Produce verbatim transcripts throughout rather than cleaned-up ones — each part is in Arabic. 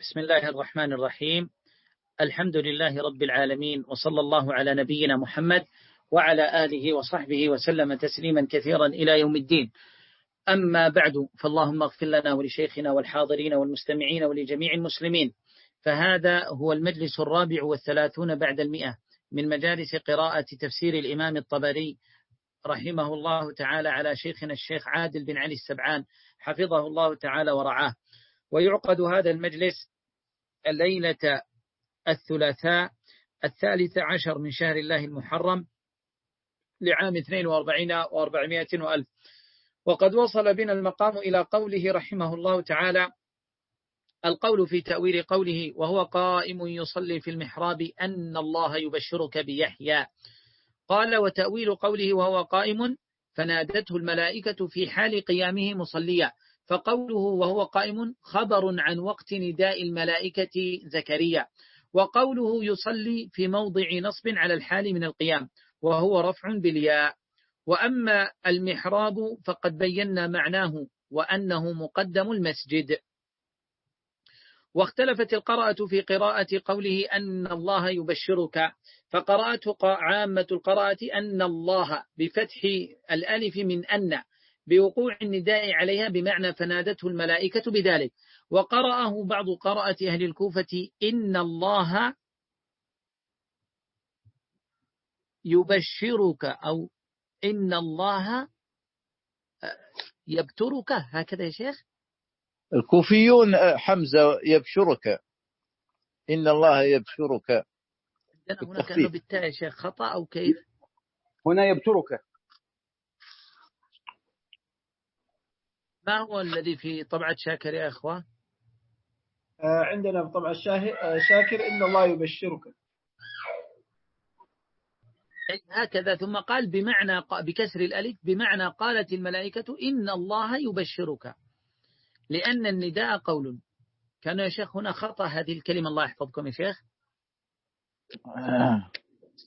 بسم الله الرحمن الرحيم. الحمد لله رب العالمين، وصلى الله على نبينا محمد وعلى آله وصحبه وسلم تسليما كثيرا إلى يوم الدين. أما بعد، فاللهم اغفر لنا ولشيخنا والحاضرين والمستمعين ولجميع المسلمين. فهذا هو المجلس الرابع والثلاثون بعد المئة من مجالس قراءة تفسير الإمام الطبري رحمه الله تعالى على شيخنا الشيخ عادل بن علي السبعان حفظه الله تعالى ورعاه. ويعقد هذا المجلس الليلة الثلاثاء الثالث عشر من شهر الله المحرم لعام اثنين وأربعين وأربعمائة وألف. وقد وصل بنا المقام إلى قوله رحمه الله تعالى: القول في تأويل قوله وهو قائم يصلي في المحراب أن الله يبشرك بيحيى. قال: وتأويل قوله وهو قائم فنادته الملائكة في حال قيامه مصليا، فقوله وهو قائم خبر عن وقت نداء الملائكة زكريا، وقوله يصلي في موضع نصب على الحال من القيام وهو رفع بالياء. وأما المحراب فقد بينا معناه وأنه مقدم المسجد. واختلفت القراءة في قراءة قوله أن الله يبشرك، فقراءته عامة القراءة أن الله بفتح الألف من أن بوقوع النداء عليها بمعنى فنادته الملائكة بذلك. وقرأه بعض قراءة أهل الكوفة إن الله يبشرك أو إن الله يبترك، هكذا يا شيخ. الكوفيون حمزة يبشرك، إن الله يبشرك. هنا كأنه بالتاء يا شيخ، خطأ أو كيف؟ هنا يبترك. ما هو الذي في طبعة شاكر يا أخوة؟ آه عندنا في طبعة شاكر إن الله يبشرك هكذا. ثم قال بمعنى بكسر الألف بمعنى قالت الملائكة إن الله يبشرك، لأن النداء قول. كان يا شيخ هنا خطأ هذه الكلمة، الله يحفظكم يا شيخ. آه.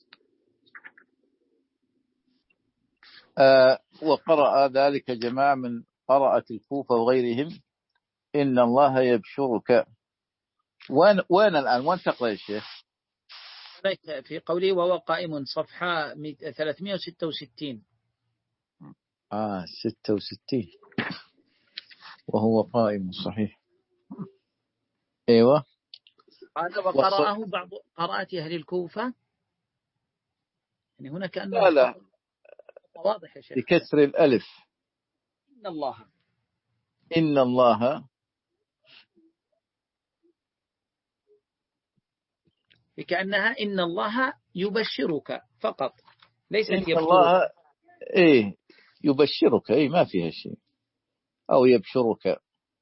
آه وقرأ ذلك جماعة من قراءة الكوفة وغيرهم إن الله يبشرك. وين وين الآن وين تقرأ يا شيخ؟ في قوله وهو قائم، صفحة ثلاثمائة وستة وستين. آه ستة وستين وهو قائم، صحيح. أيوة. هذا وقرأه بعض قراءات أهل الكوفة، يعني هنا كأنه لا لا واضح يا شيخ بكسر الألف إن الله إن الله كأنها إن الله يبشرك فقط، ليس إن يبشرك. الله إيه يبشرك، إيه ما فيها شيء، أو يبشرك.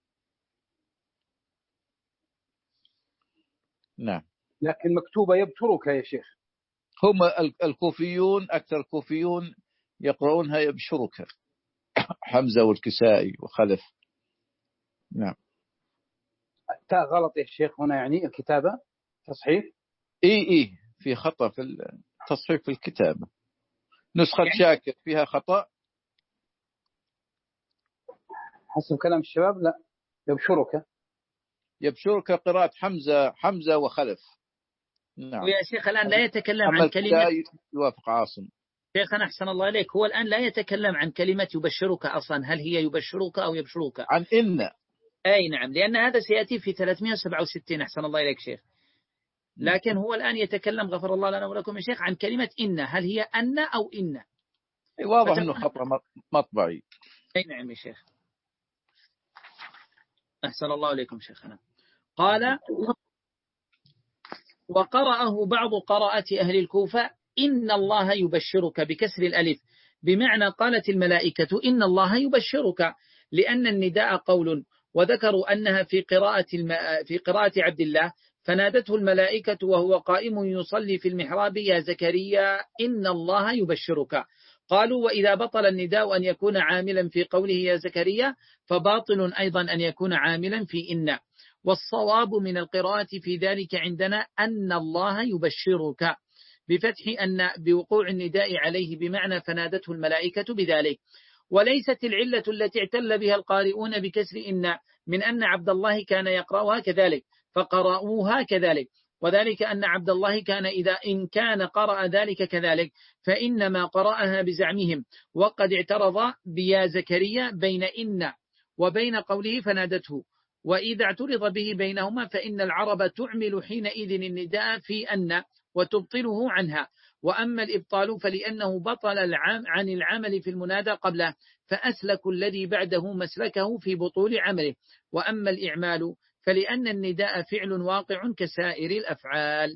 نعم، لكن مكتوبة يبشرك يا شيخ. هم الكوفيون أكثر الكوفيون يقرؤونها يبشرك، حمزة والكسائي وخلف. نعم. تاء غلط يا شيخ هنا، يعني الكتابة تصحيح. إيه إيه في خطأ في التصحيح في الكتابة. نسخة يعني شاكر فيها خطأ حسب كلام الشباب. لا، يبشرك يبشرك قراءة حمزة حمزة وخلف. نعم. ويا شيخ الآن لا يتكلم عن كلمة يوافق عاصم. شيخنا أحسن الله عليك، هو الآن لا يتكلم عن كلمة يبشرك أصلا، هل هي يبشرك أو يبشرك؟ عن إن. أي نعم، لأن هذا سيأتي في ثلاثمائة وسبعة وستين. أحسن الله إليك شيخ. لكن هو الآن يتكلم غفر الله لنا ولكم يا شيخ عن كلمة إن، هل هي أن أو إن؟ واضح أنه خطأ مطبعي. أي نعم يا شيخ، أحسن الله إليكم شيخنا. قال وقرأه بعض قراءة أهل الكوفة إن الله يبشرك بكسر الألف بمعنى قالت الملائكة إن الله يبشرك، لأن النداء قول. وذكروا أنها في قراءة الم... في قراءة عبد الله فنادته الملائكة وهو قائم يصلي في المحراب يا زكريا إن الله يبشرك. قالوا وإذا بطل النداء أن يكون عاملا في قوله يا زكريا فباطل أيضا أن يكون عاملا في إن. والصواب من القراءة في ذلك عندنا أن الله يبشرك بفتح أن بوقوع النداء عليه بمعنى فنادته الملائكة بذلك. وليست العلة التي اعتل بها القارئون بكسر إن من أن عبد الله كان يقرأها كذلك، فقرأوها كذلك. وذلك أن عبد الله كان إذا إن كان قرأ ذلك كذلك فإنما قرأها بزعمهم، وقد اعترض بيا زكريا بين إن وبين قوله فنادته، وإذا اعترض به بينهما فإن العرب تعمل حينئذ النداء في أن وتبطله عنها، وأما الإبطال فلأنه بطل العام عن العمل في المنادى قبله، فأسلك الذي بعده مسلكه في بطول عمله. وأما الإعمال فلأن النداء فعل واقع كسائر الأفعال.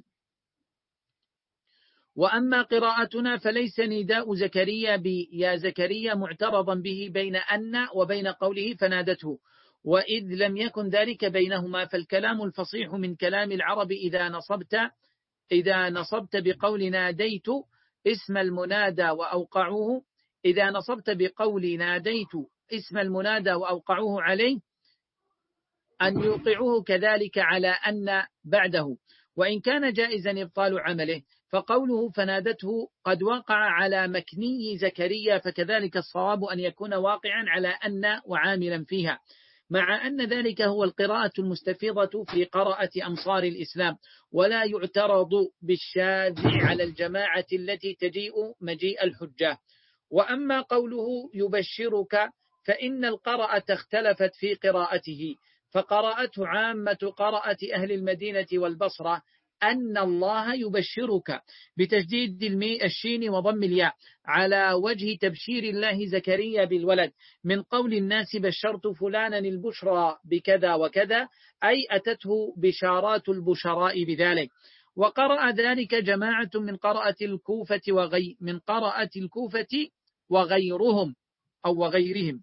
وأما قراءتنا فليس نداء زكريا بيا زكريا معترضا به بين أن وبين قوله فنادته، وإذ لم يكن ذلك بينهما، فالكلام الفصيح من كلام العرب إذا نصبت إذا نصبت بقول ناديت اسم المنادى وأوقعوه إذا نصبت بقول ناديت اسم المنادى وأوقعوه عليه أن يوقعوه كذلك على أن بعده، وإن كان جائزا إبطال عمله، فقوله فنادته قد وقع على مكني زكريا، فكذلك الصواب أن يكون واقعا على أن وعاملا فيها، مع أن ذلك هو القراءة المستفيضة في قراءة أمصار الإسلام، ولا يعترض بالشاذ على الجماعة التي تجيء مجيء الحجة. وأما قوله يبشرك فإن القراءة اختلفت في قراءته، فقراءته عامة قراءة أهل المدينة والبصرة أن الله يبشرك بتشديد الشين وضم الياء على وجه تبشير الله زكريا بالولد، من قول الناس بشرت فلانا البشرى بكذا وكذا، أي أتته بشارات البشراء بذلك. وقرأ ذلك جماعة من قراءة الكوفة وغي من قراءة الكوفة وغيرهم أو وغيرهم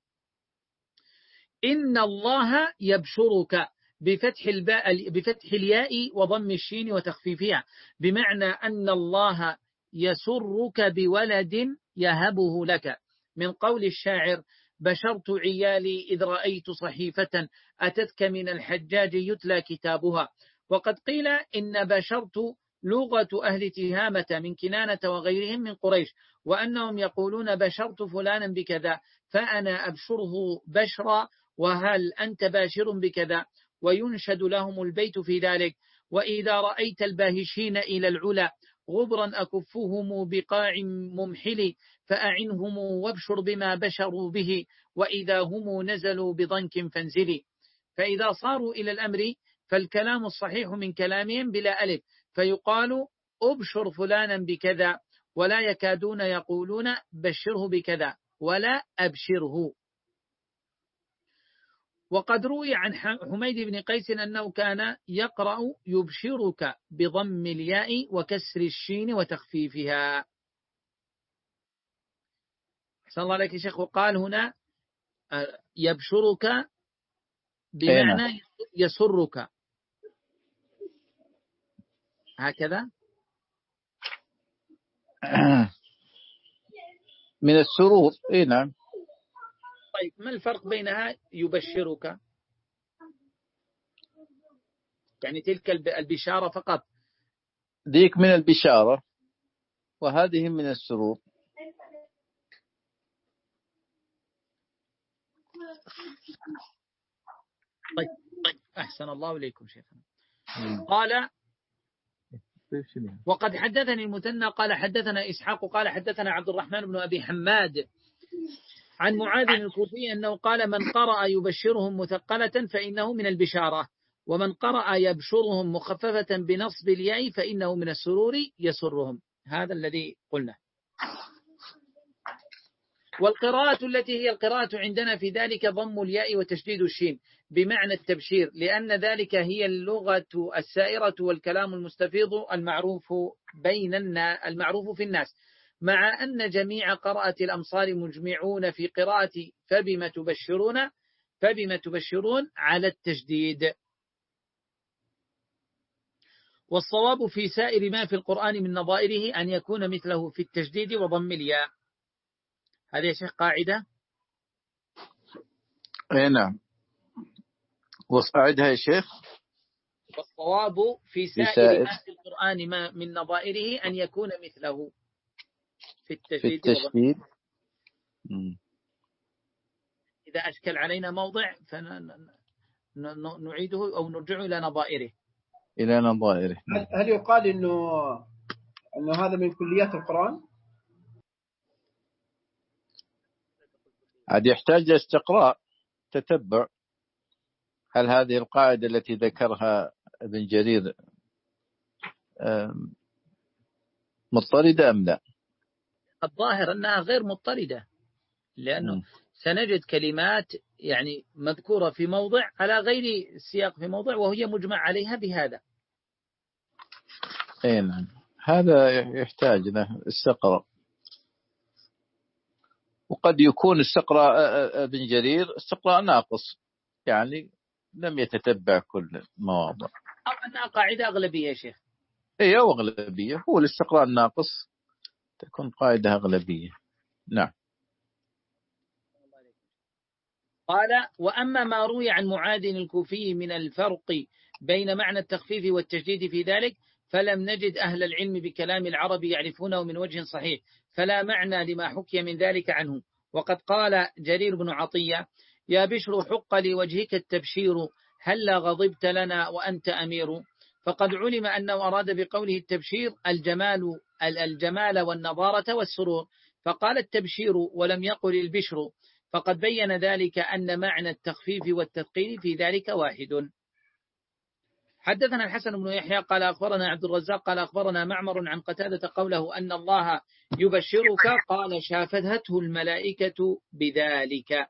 إن الله يبشرك بفتح الباء بفتح الياء وضم الشين وتخفيفها، بمعنى أن الله يسرك بولد يهبه لك، من قول الشاعر بشرت عيالي إذ رأيت صحيفة أتتك من الحجاج يتلى كتابها. وقد قيل إن بشرت لغة أهل تهامة من كنانة وغيرهم من قريش، وأنهم يقولون بشرت فلانا بكذا فأنا أبشره بشرا وهل أنت باشر بكذا، وينشد لهم البيت في ذلك. وإذا رأيت الباهشين إلى العلا غبرا أكفهم بقاع ممحل فأعنهم وابشر بما بشروا به، وإذا هم نزلوا بضنك فانزلي. فإذا صاروا إلى الأمر فالكلام الصحيح من كلامهم بلا ألف، فيقال أبشر فلانا بكذا، ولا يكادون يقولون بشره بكذا ولا أبشره. وقد روي عن حميد بن قيس أنه كان يقرأ يبشرك بضم الياء وكسر الشين وتخفيفها. أحسن الله عليك يا شيخ. وقال هنا يبشرك بمعنى يسرك، هكذا من السرور. إيه نعم. طيب ما الفرق بينها يبشرك؟ يعني تلك البشارة فقط، ذيك من البشارة وهذه من السرور. طيب أحسن الله إليكم شيخنا. قال وقد حدثني المثنى قال حدثنا إسحاق قال حدثنا عبد الرحمن بن أبي حماد عن معاذ الكوفي أنه قال من قرأ يبشرهم مثقلة فإنه من البشارة، ومن قرأ يبشرهم مخففة بنصب الياء فإنه من السرور يسرهم. هذا الذي قلنا. والقراءة التي هي القراءة عندنا في ذلك ضم الياء وتشديد الشين بمعنى التبشير، لأن ذلك هي اللغة السائرة والكلام المستفيض المعروف بين الناس المعروف في الناس، مع أن جميع قراءة الأمصار مجمعون في قراءة فبما تبشرون فبما تبشرون على التشديد. والصواب في سائر ما في القرآن من نظائره أن يكون مثله في التشديد وضم الياء. هذه يا شيخ قاعدة. اي نعم. وأعدها يا شيخ. والصواب في سائر, في سائر ما في القرآن ما من نظائره أن يكون مثله في التشديد, في التشديد. إذا أشكل علينا موضع فنعيده أو نرجع إلى نظائره. إلى نظائره. هل, هل يقال إنه أنه هذا من كليات القرآن؟ عاد يحتاج استقراء تتبع، هل هذه القاعدة التي ذكرها ابن جرير مضطردة أم لا؟ الظاهر أنها غير مضطردة، لأنه م. سنجد كلمات يعني مذكورة في موضع على غير السياق في موضع، وهي مجمع عليها بهذا. أي نعم، هذا يحتاج له استقراء. وقد يكون استقراء ابن جرير استقراء ناقص، يعني لم يتتبع كل المواضع، أو أنها قاعدة أغلبية يا شيخ. هي أغلبية، هو الاستقراء الناقص تكون قاعدة أغلبية. نعم. قال: وأما ما روي عن معاذ الكوفي من الفرق بين معنى التخفيف والتشديد في ذلك، فلم نجد أهل العلم بكلام العرب يعرفونه من وجه صحيح، فلا معنى لما حكي من ذلك عنه. وقد قال جرير بن عطية: يا بشر حق لوجهك التبشير، هلا غضبت لنا وأنت أمير. فقد علم أنه أراد بقوله التبشير الجمال الجمال والنضارة والسرور، فقال التبشير ولم يقل البشر، فقد بين ذلك أن معنى التخفيف والتثقيل في ذلك واحد. حدثنا الحسن بن يحيى قال أخبرنا عبد الرزاق قال أخبرنا معمر عن قتادة قوله أن الله يبشرك، قال شافدته الملائكة بذلك.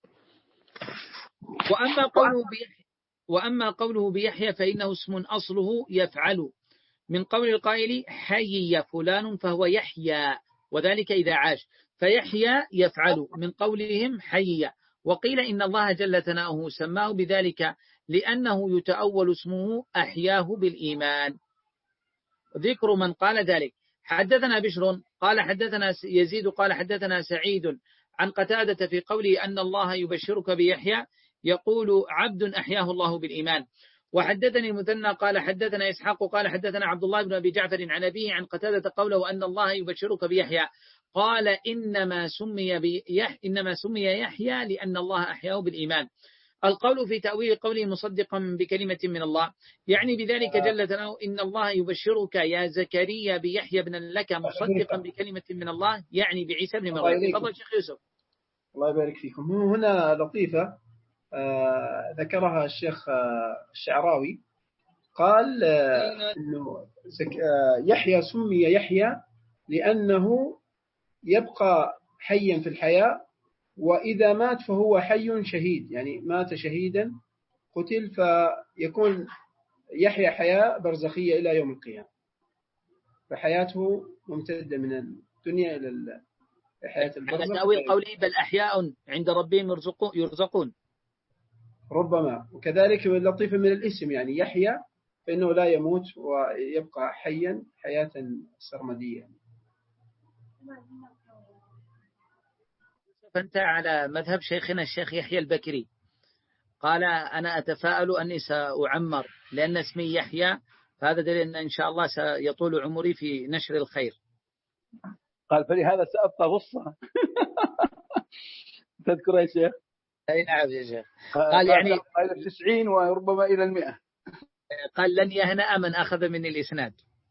وأما قوله بيحيى, وأما قوله بيحيى فإنه اسم أصله يفعل، من قول القائل حي فلان فهو يحيى، وذلك إذا عاش، فيحيى يفعل من قولهم حي. وقيل إن الله جل ثناؤه سماه بذلك لأنه يتأول اسمه أحياه بالإيمان. ذكر من قال ذلك: حدثنا بشر قال حدثنا يزيد قال حدثنا سعيد عن قتادة في قوله أن الله يبشرك بيحيى، يقول عبد أحياه الله بالإيمان. وحدثني المثنى قال حدثنا إسحاق قال حدثنا عبد الله بن أبي جعفر عن أبيه عن قتادة قوله أن الله يبشرك بيحيى، قال إنما سمي بيح إنما سمي يحيى لأن الله أحياه بالإيمان. القول في تأويل قوله مصدقا بكلمة من الله، يعني بذلك جل ثناؤه إن الله يبشرك يا زكريا بيحيى بن لك مصدقا بكلمة من الله، يعني بعيسى بن مريم. تفضل شيخ يوسف. الله يبارك فيكم. هنا لطيفة آه ذكرها الشيخ آه الشعراوي، قال آه إنه آه يحيى سمي يحيى لأنه يبقى حيا في الحياة، وإذا مات فهو حي شهيد، يعني مات شهيدا قتل، فيكون يحيى حياة برزخية إلى يوم القيامة، فحياته ممتدة من الدنيا إلى حياة البرزخ. على تأويل قوله بل أحياء عند ربهم يرزقون. ربما. وكذلك اللطيف من الاسم، يعني يحيى فإنه لا يموت ويبقى حيا حياة سرمدية. فأنت على مذهب شيخنا الشيخ يحيى البكري، قال أنا أتفاءل أني سأعمر لأن اسمي يحيى، فهذا دليل أن إن شاء الله سيطول عمري في نشر الخير. قال فلهذا سأبقى غصة. تذكر يا شيخ؟ أي نعم يا شيخ. قال يعني إلى التسعين وربما إلى المئة. قال لن يهنأ من أخذ من الإسناد.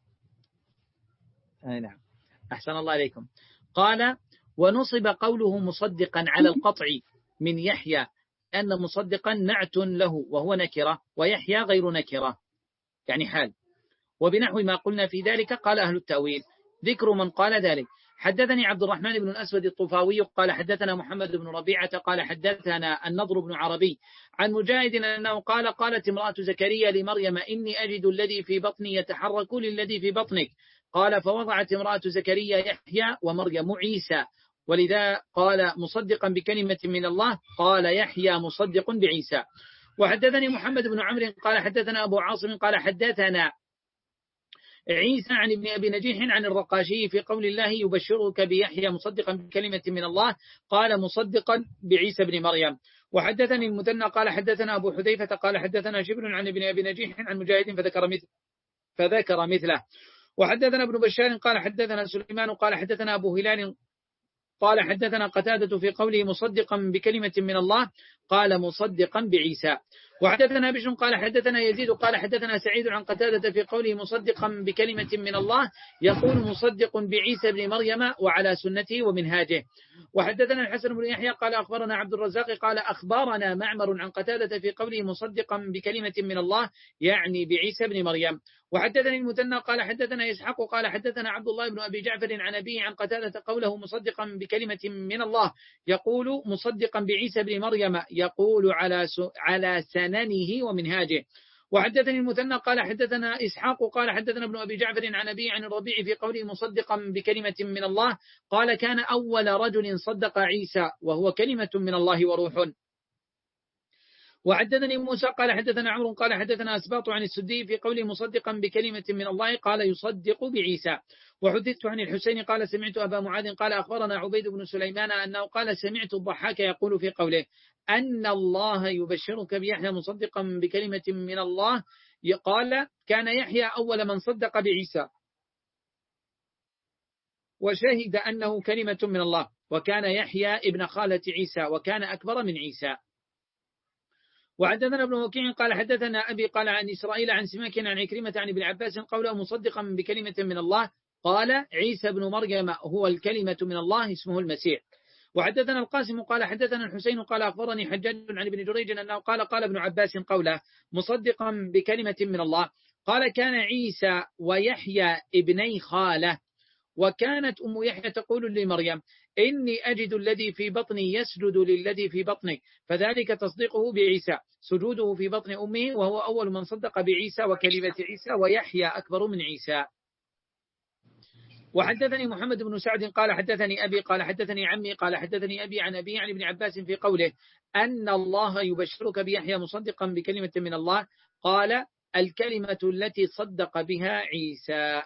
أي نعم. أحسن الله عليكم. قال ونصب قوله مصدقا على القطع من يحيى، أن مصدقا نعت له وهو نكرة، ويحيى غير نكرة يعني حال. وبنحو ما قلنا في ذلك قال أهل التأويل. ذكر من قال ذلك: حدثني عبد الرحمن بن الأسود الطفاوي قال حدثنا محمد بن ربيعة قال حدثنا النضر بن عربي عن مجاهد أنه قال قالت امرأة زكريا لمريم إني أجد الذي في بطني يتحرك للذي في بطنك، قال فوضعت امرأة زكريا يحيى ومريم عيسى، ولذا قال مصدقا بكلمة من الله، قال يحيى مصدق بعيسى. وحدثني محمد بن عمرو قال حدثنا أبو عاصم قال حدثنا عيسى عن ابن أبي نجيح عن الرقاشي في قول الله يبشرك بيحيى مصدقا بكلمة من الله، قال مصدقا بعيسى بن مريم. وحدثني المثنى قال حدثنا أبو حذيفة قال حدثنا شبر عن ابن أبي نجيح عن مجاهد فذكر مثل فذكر مثله. وحدثنا ابن بشار قال حدثنا سليمان قال حدثنا أبو هلال قال حدثنا قتادة في قوله مصدقا بكلمة من الله، قال مصدقا بعيسى. وحدثنا بشر قال حدثنا يزيد قال حدثنا سعيد عن قتادة في قوله مصدقا بكلمة من الله يقول مصدق بعيسى بن مريم وعلى سنته ومنهاجه. وحدثنا الحسن بن يحيى قال أخبرنا عبد الرزاق قال أخبرنا معمر عن قتادة في قوله مصدقا بكلمة من الله يعني بعيسى بن مريم. وحدثني المثنى قال حدثنا إسحاق قال حدثنا عبد الله بن أبي جعفر عن أبيه عن قتادة قوله مصدقا بكلمة من الله يقول مصدقا بعيسى بن مريم يقول على على سننه ومنهاجه. وحدثني المثنى قال حدثنا إسحاق قال حدثنا ابن أبي جعفر عن أبيه عن الربيع في قوله مصدقا بكلمة من الله قال كان أول رجل صدق عيسى وهو كلمة من الله وروح. وحدثني موسى قال حدثنا عمرو قال حدثنا أسباط عن السدي في قوله مصدقا بكلمة من الله قال يصدق بعيسى. وحدثت عن الحسين قال سمعت أبا معاذ قال أخبرنا عبيد بن سليمان أنه قال سمعت الضحاك يقول في قوله أن الله يبشرك بيحيى مصدقا بكلمة من الله قال كان يحيى أول من صدق بعيسى وشهد أنه كلمة من الله وكان يحيى ابن خالة عيسى وكان أكبر من عيسى. وحدثنا ابن وكيع قال حدثنا أبي قال عن إسرائيل عن سماك عن عكرمة عن ابن عباس قوله مصدقا بكلمة من الله قال عيسى بن مريم هو الكلمة من الله اسمه المسيح. وحدثنا القاسم قال حدثنا الحسين قال أخبرني حجاج عن ابن جريج أنه قال قال ابن عباس قوله مصدقا بكلمة من الله قال كان عيسى ويحيى ابني خالة وكانت أم يحيى تقول لمريم إني أجد الذي في بطني يسجد للذي في بطني فذلك تصديقه بعيسى سجوده في بطن أمه وهو أول من صدق بعيسى وكلمة عيسى ويحيى أكبر من عيسى. وحدثني محمد بن سعد قال حدثني أبي قال حدثني عمي قال حدثني أبي عن أبي عن ابن عباس في قوله أن الله يبشرك بيحيى مصدقا بكلمة من الله قال الكلمة التي صدق بها عيسى.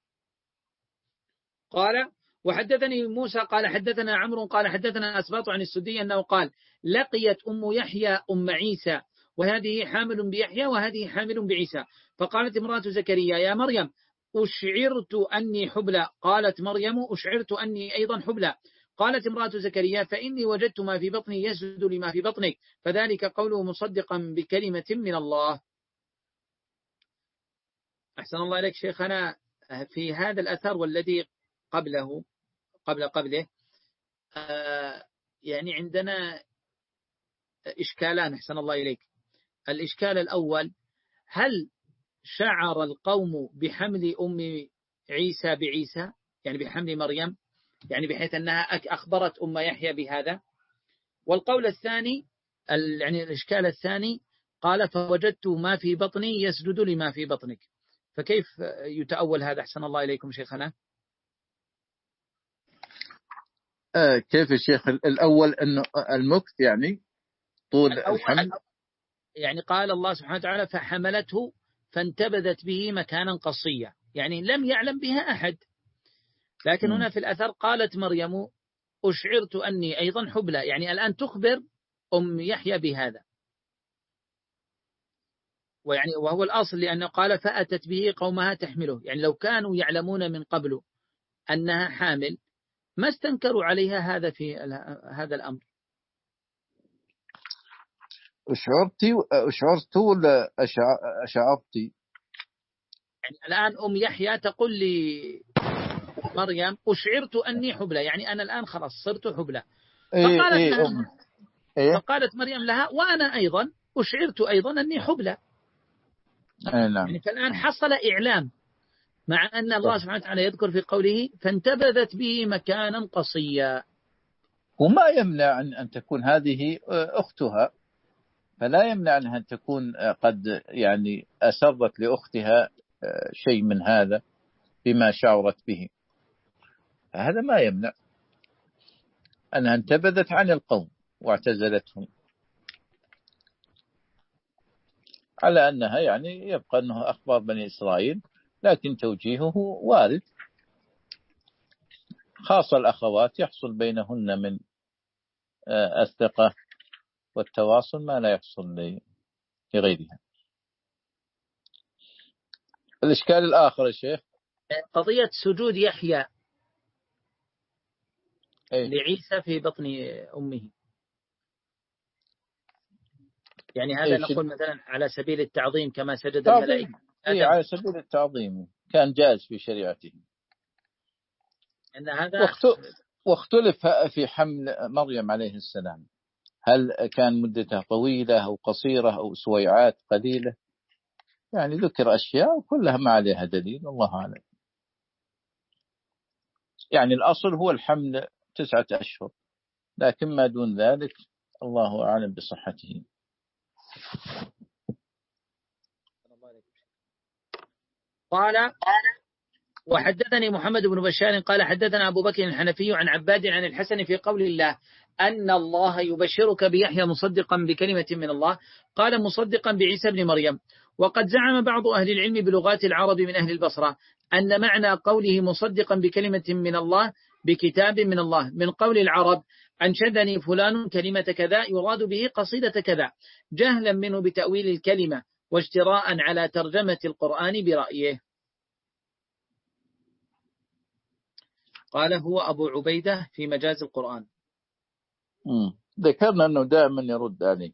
قال وحدثني موسى قال حدثنا عمرو قال حدثنا أسباط عن السدي أنه قال لقيت أم يحيى أم عيسى وهذه حامل بيحيى وهذه حامل بعيسى فقالت امرأة زكريا يا مريم أشعرت أني حبلى قالت مريم أشعرت أني أيضا حبلى قالت امرأة زكريا فإني وجدت ما في بطني يسجد لما في بطنك فذلك قوله مصدقا بكلمة من الله. أحسن الله إليك شيخنا. في هذا الأثر والذي قبله قبل قبله آه يعني عندنا إشكالان أحسن الله إليك. الإشكال الأول هل شعر القوم بحمل أم عيسى بعيسى يعني بحمل مريم يعني بحيث أنها أخبرت أم يحيى بهذا. والقول الثاني يعني الإشكال الثاني قال فوجدت ما في بطني يسجد لما في بطنك فكيف يتأول هذا أحسن الله إليكم شيخنا؟ آه كيف الشيخ الأول أنه المكث يعني طول الحمل يعني قال الله سبحانه وتعالى فحملته فانتبذت به مكانا قصيا يعني لم يعلم بها أحد لكن م. هنا في الأثر قالت مريم أشعرت أني أيضا حبلى يعني الآن تخبر أم يحيى بهذا ويعني وهو الأصل لأنه قال فأتت به قومها تحمله يعني لو كانوا يعلمون من قبل أنها حامل ما استنكروا عليها هذا في هذا الأمر. أشعرتي أشعرت ولا أشعرتي يعني الآن أم يحيى تقول لي مريم أشعرت أني حبلى يعني أنا الآن خلاص صرت حبلى فقالت, إيه لها إيه فقالت مريم لها وأنا أيضا أشعرت أيضا أني حبلى إيه نعم. يعني فالآن حصل إعلام مع أن الله سبحانه وتعالى يذكر في قوله فانتبذت به مكانا قصيا وما يمنع أن تكون هذه أختها فلا يمنع أنها أن تكون قد يعني أسرت لأختها شيء من هذا بما شعرت به هذا ما يمنع أنها انتبذت عن القوم واعتزلتهم على أنها يعني يبقى أنه أخبار بني إسرائيل لكن توجيهه وارد خاصة الأخوات يحصل بينهن من الثقة والتواصل ما لا يحصل لغيرها. الإشكال الآخر يا شيخ قضية سجود يحيى أيه؟ لعيسى في بطن أمه يعني هذا نقول مثلا على سبيل التعظيم كما سجد الملائكة. إيه على سبيل التعظيم كان جائز في شريعته. إن هذا واختلف في حمل مريم عليه السلام، هل كان مدتها طويلة أو قصيرة أو سويعات قليلة، يعني ذكر أشياء وكلها ما عليها دليل، الله أعلم. يعني الأصل هو الحمل تسعة أشهر، لكن ما دون ذلك الله أعلم بصحته. قال وحدثني محمد بن بشار قال حدثنا أبو بكر الحنفي عن عباد عن الحسن في قول الله أن الله يبشرك بيحيى مصدقا بكلمة من الله، قال مصدقا بعيسى بن مريم. وقد زعم بعض أهل العلم بلغات العرب من أهل البصرة أن معنى قوله مصدقا بكلمة من الله بكتاب من الله من قول العرب أنشدني فلان كلمة كذا يراد به قصيدة كذا، جهلا منه بتأويل الكلمة واجتراء على ترجمة القرآن برأيه. قال هو أبو عبيدة في مجاز القرآن. مم. ذكرنا أنه دائما يرد عليه.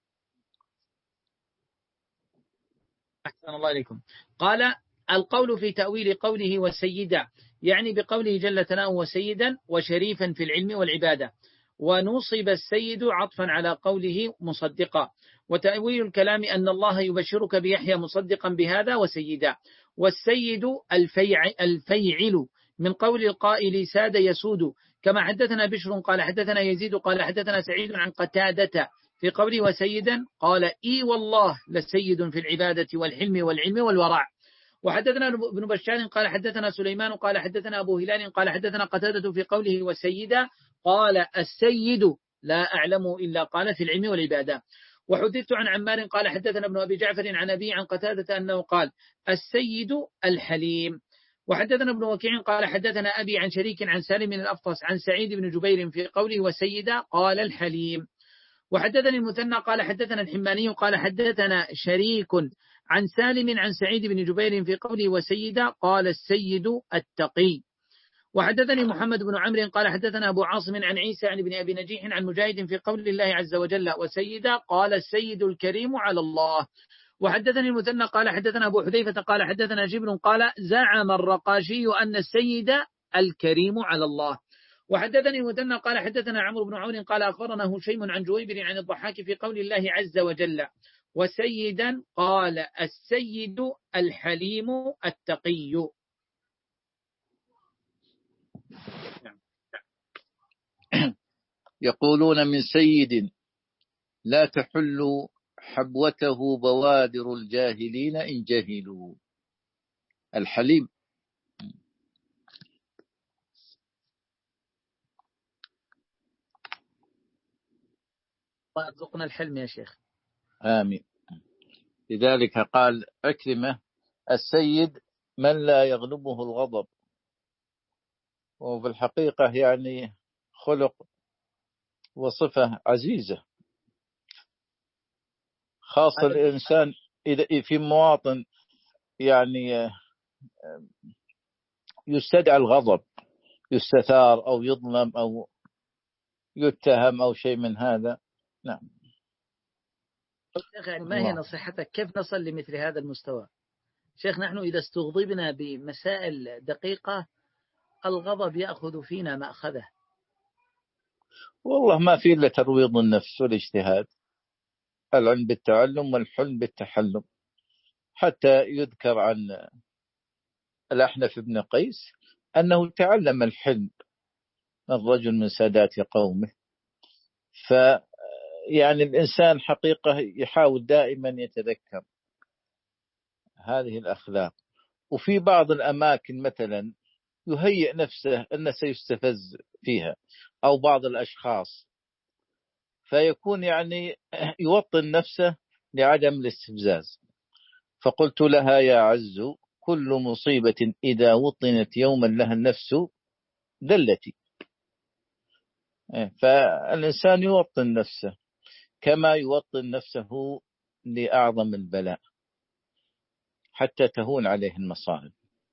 أحسن الله إليكم. قال القول في تأويل قوله والسيدة يعني بقوله جل ثناؤه وسيدا وشريفا في العلم والعبادة، ونصب السيد عطفا على قوله مصدقا. وتأويل الكلام أن الله يبشرك بيحيى مصدقا بهذا وسيدا، والسيد الفيع الفيعل من قول القائل ساد يسود، كما حدثنا بشر قال حدثنا يزيد قال حدثنا سعيد عن قتادة في قوله وسيدا قال إي والله لسيد في العبادة والحلم والعلم والورع. وحدثنا ابن بشار قال حدثنا سليمان قال حدثنا أبو هلال قال حدثنا قتادة في قوله وسيدا قال السيد لا أعلم إلا قال في العلم والعبادة. وحدثت عن عمار قال حدثنا ابن أبي جعفر عن أبي عن قتادة أنه قال السيد الحليم. وحدثنا ابن وكيع قال حدثنا أبي عن شريك عن سالم من الأفطس عن سعيد بن جبير في قوله وسيدا قال الحليم. وحدثني المثنى قال حدثنا الحماني قال حدثنا شريك عن سالم عن سعيد بن جبير في قوله وسيدا قال السيد التقي. وحدثني محمد بن عمرو قال حدثنا أبو عاصم عن عيسى عن ابن أبي نجيح عن مجاهد في قول الله عز وجل وسيدا قال السيد الكريم على الله. وحدثني المثنى قال حدثنا أبو حذيفة قال حدثنا جبر قال زعم الرقاشي أن السيد الكريم على الله. وحدثني المثنى قال حدثنا عمرو بن عون قال أخبرنا هشيم عن جويبر عن الضحاك في قول الله عز وجل وسيدا قال السيد الحليم التقي. يقولون من سيد لا تحل حبوته بوادر الجاهلين إن جهلوا. الحليم. وارزقنا الحلم يا شيخ. آمين. لذلك قال عكرمة السيد من لا يغلبه الغضب، وفي الحقيقة يعني خلق وصفة عزيزة، خاصة الإنسان إذا في مواطن يعني يستدعى الغضب، يستثار أو يظلم أو يتهم أو شيء من هذا. نعم. شيخ يعني ما هي نصيحتك كيف نصل لمثل هذا المستوى؟ شيخ نحن إذا استغضبنا بمسائل دقيقة الغضب يأخذ فينا ما أخذه. والله ما في إلا ترويض النفس والاجتهاد، العلم بالتعلم والحلم بالتحلم. حتى يذكر عن الأحنف بن قيس أنه تعلم الحلم من رجل من سادات قومه. فيعني الإنسان حقيقة يحاول دائما يتذكر هذه الأخلاق. وفي بعض الأماكن مثلا يهيئ نفسه أنه سيستفز فيها أو بعض الأشخاص، فيكون يعني يوطن نفسه لعدم الاستفزاز. فقلت لها يا عز كل مصيبة إذا وطنت يوما لها النفس ذلتي. فالإنسان يوطن نفسه كما يوطن نفسه لأعظم البلاء حتى تهون عليه المصائب.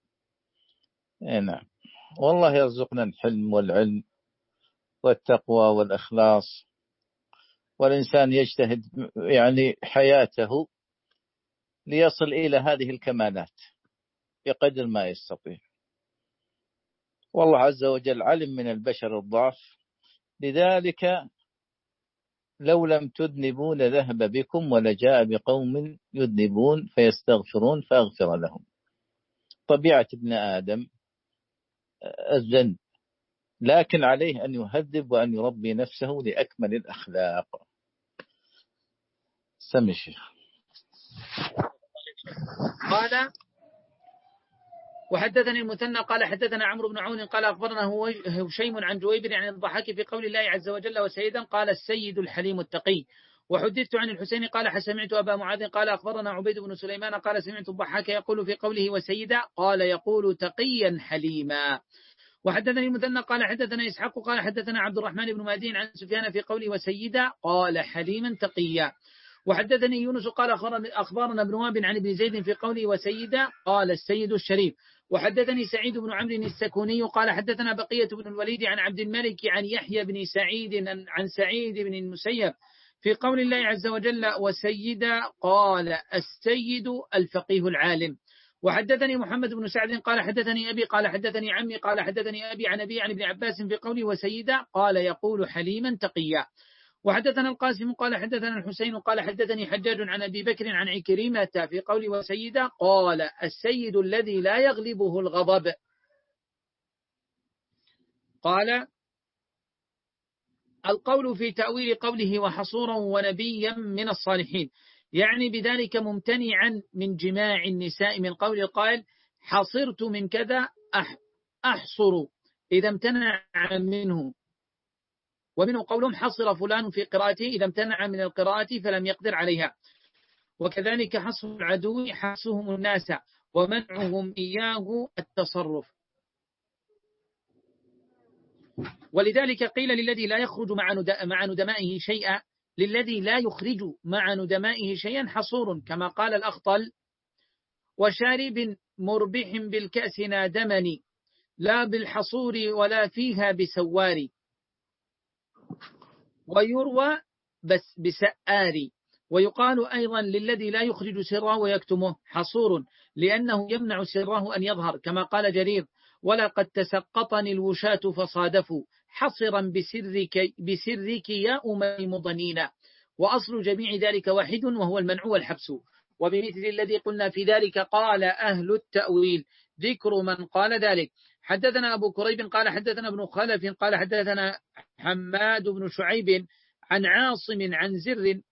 نعم. والله يرزقنا الحلم والعلم والتقوى والإخلاص والإنسان يجتهد يعني حياته ليصل إلى هذه الكمالات بقدر ما يستطيع. والله عز وجل علم من البشر الضعف، لذلك لو لم تذنبون لذهب بكم ولجاء بقوم يذنبون فيستغفرون فأغفر لهم. طبيعة ابن آدم الذنب، لكن عليه أن يهذب وأن يربي نفسه لأكمل الأخلاق. سمي الشيخ. قال وحدثني المثنى قال حدثنا عمرو بن عون قال أخبرنا هشيم عن جويبر عن الضحاك في قول الله عز وجل وسيدا قال السيد الحليم التقي. وحدثت عن الحسين قال سمعت أبا معاذ قال أخبرنا عبيد بن سليمان قال سمعت الضحاك يقول في قوله وسيدا قال يقول تقيا حليما. وحدثني المثنى قال حدثنا إسحاق قال حدثنا عبد الرحمن بن مهدي عن سفيان في قوله وسيدا قال حليما تقيا. وحدثني يونس قال أخبرنا ابن وهب عن ابن زيد في قوله وسيدا قال السيد الشريف. وحدثني سعيد بن عمرو السكوني قال حدثنا بقية بن الوليد عن عبد الملك عن يحيى بن سعيد عن سعيد بن المسيب في قول الله عز وجل وسيدا قال السيد الفقيه العالم. وحدثني محمد بن سعد قال حدثني أبي قال حدثني عمي قال حدثني أبي عن أبي عن ابن عباس في قوله وسيدا قال يقول حليما تقيا. وحدثنا القاسم قال حدثنا الحسين قال حدثني حجاج عن أبي بكر عن عكرمة في قوله وسيدا قال السيد الذي لا يغلبه الغضب. قال القول في تأويل قوله وحصورا ونبيا من الصالحين، يعني بذلك ممتنعا من جماع النساء من قول القائل حصرت من كذا أحصر إذا امتنع منه. ومنه قولهم حصر فلان في قراءته إذا امتنع من القراءة فلم يقدر عليها. وكذلك حصر العدو حبسهم الناس ومنعهم إياه التصرف. ولذلك قيل للذي لا يخرج مع ندمائه شيئا للذي لا يخرج مع ندمائه شيئا حصور كما قال الأخطل وشارب مربح بالكأس نادمني لا بالحصور ولا فيها بسواري. ويروى بس بسآري. ويقال أيضا للذي لا يخرج سره ويكتمه حصور لأنه يمنع سره أن يظهر كما قال جرير ولقد تسقطني الوشاة فصادفوا حصرا بسرك, بسرك يا أمي مضنين. وأصل جميع ذلك واحد وهو المنع والحبس. وبمثل الذي قلنا في ذلك قال أهل التأويل ذكر من قال ذلك. حدثنا أبو كريب قال حدثنا ابن خلف قال حدثنا حماد بن شعيب عن عاصم عن زر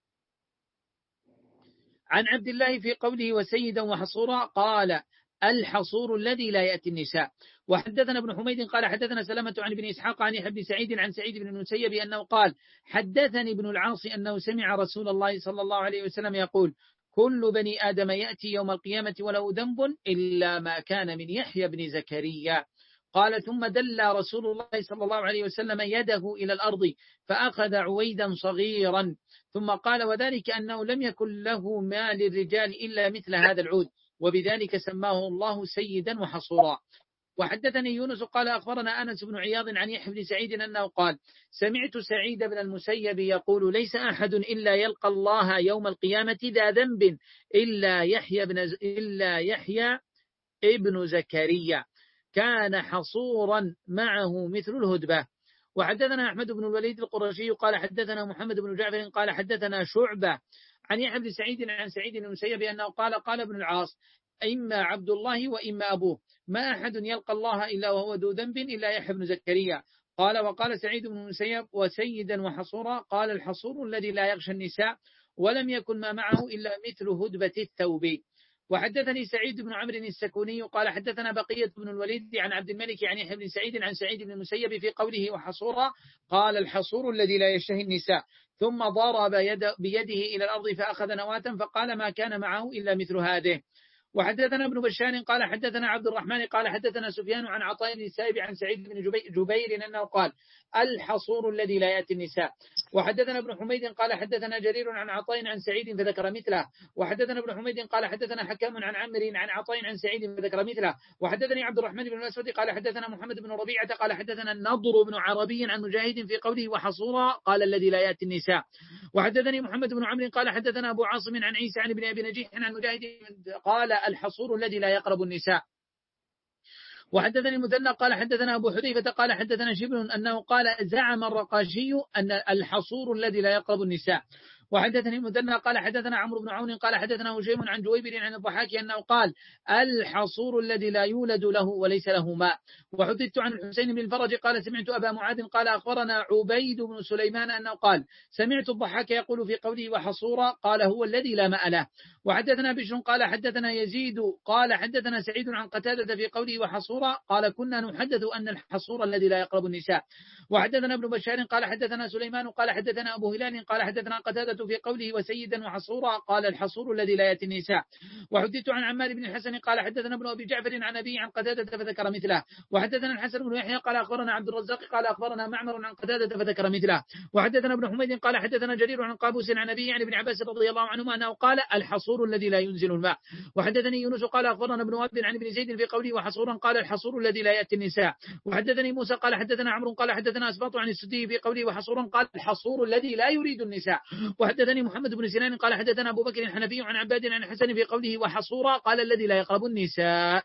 عن عبد الله في قوله وسيدا وحصورا قال الحصور الذي لا يأتي النساء. وحدثنا ابن حميد قال حدثنا سلمة عن ابن إسحاق عن ابن سعيد عن سعيد بن المسيب أنه قال حدثني ابن العاص أنه سمع رسول الله صلى الله عليه وسلم يقول كل بني آدم يأتي يوم القيامة وله ذنب إلا ما كان من يحيى بن زكريا. قال ثم دل رسول الله صلى الله عليه وسلم يده إلى الأرض فأخذ عويدا صغيرا ثم قال وذلك أنه لم يكن له ما للرجال إلا مثل هذا العود وبذلك سماه الله سيدا وحصورا. وحدثني يونس قال أخبرنا أنس بن عياض عن يحيى بن سعيد أنه قال سمعت سعيد بن المسيب يقول ليس أحد إلا يلقى الله يوم القيامة ذا ذنب إلا يحيى بن إلا يحيى ابن زكريا كان حصورا معه مثل الهدبة. وحدثنا أحمد بن الوليد القرشي قال حدثنا محمد بن جعفر قال حدثنا شعبة عن يحيى بن سعيد عن سعيد بن المسيب أنه قال قال ابن العاص إما عبد الله وإما أبوه ما أحد يلقى الله إلا وهو ذو ذنب إلا يحيى بن زكريا. قال وقال سعيد بن المسيب وسيدا وحصورا قال الحصور الذي لا يغشى النساء ولم يكن ما معه إلا مثل هدبة الثوب. وحدثني سعيد بن عمرو السكوني قال حدثنا بقية بن الوليد عن عبد الملك عن يحيى بن سعيد عن سعيد بن المسيب في قوله وحصورا قال الحصور الذي لا يشتهي النساء ثم ضرب يد بيده إلى الأرض فأخذ نواة فقال ما كان معه إلا مثل هذه. وحدثنا ابن بشار قال حدثنا عبد الرحمن قال حدثنا سفيان عن عطاء بن السائب عن سعيد بن جبير أنه قال الحصور الذي لا يأتي النساء. وحدثنا ابن حميد قال حدثنا جرير عن عطاء عن سعيد فذكر مثله. وحدثنا ابن حميد قال حدثنا حكام عن عمرو عن عطاء عن سعيد فذكر مثله. وحدثني عبد الرحمن بن الأسود قال حدثنا محمد بن ربيعة قال حدثنا النضر بن عربي عن مجاهد في قوله وحصورا قال الذي لا يأتي النساء. وحدثني محمد بن عمرو قال حدثنا أبو عاصم عن عيسى عن ابن أبي نجيح عن مجاهد قال الحصور الذي لا يقرب النساء. وحدثني المثنى قال حدثنا أبو حذيفة قال حدثنا شبل أنه قال زعم الرقاشي أن الحصور الذي لا يقرب النساء. وحدثني المثنى قال حدثنا عمرو بن عون قال حدثنا هشيم عن جويبر عن الضحاك أنه قال الحصور الذي لا يولد له وليس له ماء. وحدثت عن الحسين بن الفرج قال سمعت أبا معاذ قال أخبرنا عبيد بن سليمان أنه قال سمعت الضحاك يقول في قوله وحصورا قال هو الذي لا ماء له. وحدثنا بشر قال حدثنا يزيد قال حدثنا سعيد عن قتادة في قوله وحصورا قال كنا نحدث أن الحصور الذي لا يقرب النساء. وحدثنا ابن بشار قال حدثنا سليمان قال حدثنا أبو هلال قال حدثنا قتادة في قوله وسيدا وحصورا قال الحصور الذي لا يأتي النساء. وحدثت عن عمار بن الحسن قال حدثنا ابن أبي جعفر عن أبي عن قتادة فذكر مثله. وحدثنا الحسن بن يحيى قال أخبرنا عبد الرزاق قال أخبرنا معمر عن قتادة فذكر مثله. وحدثنا ابن حميد قال حدثنا جرير عن قابوس عن أبي عن ابن عباس رضي الله عنهما أنه قال الحصور الذي لا ينزل الماء. وحدثني يونس قال أخبرنا ابن وهب عن ابن زيد في قوله وحصورا قال الحصور الذي لا يأتي النساء. وحدثني موسى قال حدثنا عمرو قال حدثنا أسباط عن السدي في قوله وحصورا قال الحصور الذي لا يريد النساء. وحدثني محمد بن سنان قال حدثنا أبو بكر الحنفي عن عباد عن حسن في قوله وحصورا قال الذي لا يقرب النساء.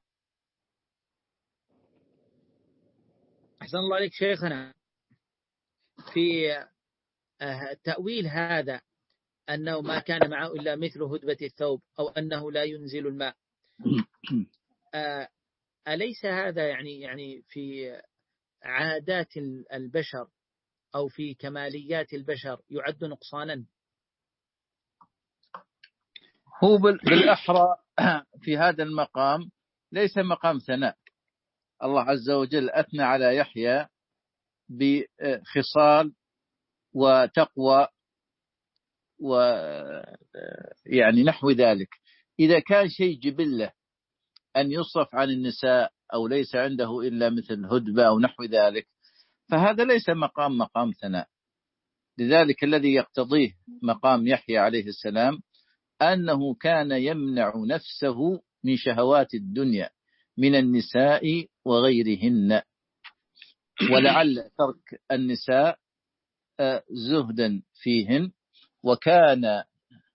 أحسن الله عليك شيخنا. في تأويل هذا أنه ما كان معه إلا مثل هدبة الثوب أو أنه لا ينزل الماء، أليس هذا يعني يعني في عادات البشر أو في كماليات البشر يعد نقصانا؟ هو بالأحرى في هذا المقام ليس مقام ثناء. الله عز وجل أثنى على يحيى بخصال وتقوى ويعني نحو ذلك. إذا كان شيء جبلة أن يصرف عن النساء أو ليس عنده إلا مثل هدبة أو نحو ذلك فهذا ليس مقام مقام ثناء. لذلك الذي يقتضيه مقام يحيى عليه السلام أنه كان يمنع نفسه من شهوات الدنيا من النساء وغيرهن، ولعل ترك النساء زهدا فيهن، وكان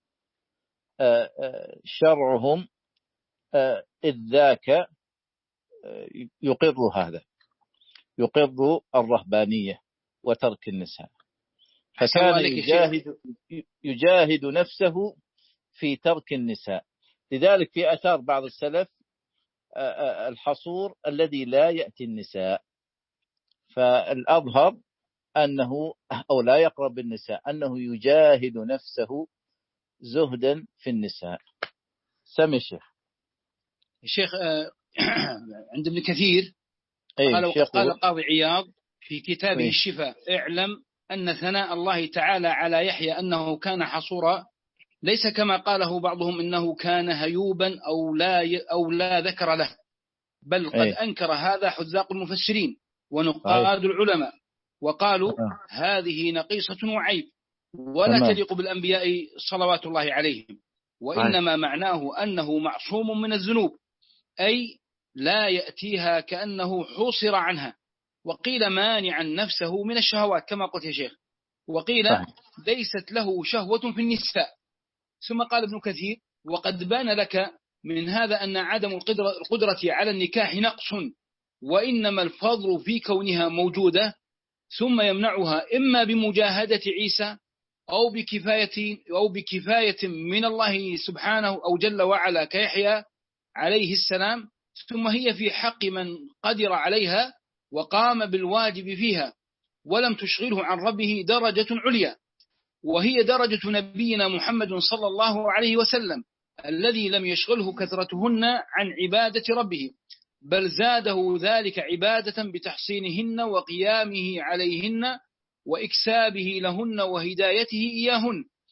شرعهم إذ ذاك يقر هذا، يقر الرهبانية وترك النساء، فكان يجاهد, يجاهد نفسه في ترك النساء. لذلك في أثار بعض السلف الحصور الذي لا يأتي النساء، فالأظهر أنه أو لا يقرب النساء أنه يجاهد نفسه زهدا في النساء. سمي الشيخ. الشيخ عند ابن كثير قال قال القاضي عياض في كتابه إيه؟ الشفاء اعلم أن ثناء الله تعالى على يحيى أنه كان حصورا ليس كما قاله بعضهم إنه كان هيوبا أو لا, أو لا ذكر له، بل قد أيه؟ أنكر هذا حذاق المفسرين ونقاد أيه؟ العلماء، وقالوا أه. هذه نقيصة وعيب ولا أه. تليق بالأنبياء صلوات الله عليهم، وإنما أه. معناه أنه معصوم من الذنوب، أي لا يأتيها كأنه حوصر عنها، وقيل مانعا نفسه من الشهوات كما قلت يا شيخ، وقيل أه. ليست له شهوة في النساء. ثم قال ابن كثير وقد بان لك من هذا أن عدم القدرة على النكاح نقص، وإنما الفضل في كونها موجودة، ثم يمنعها إما بمجاهدة عيسى أو بكفاية, أو بكفاية من الله سبحانه أو جل وعلا كيحيى عليه السلام، ثم هي في حق من قدر عليها وقام بالواجب فيها ولم تشغله عن ربه درجة عليا، وهي درجة نبينا محمد صلى الله عليه وسلم الذي لم يشغله كثرتهن عن عبادة ربه، بل زاده ذلك عبادة بتحصينهن وقيامه عليهن وإكسابه لهن وهدايته إياهن،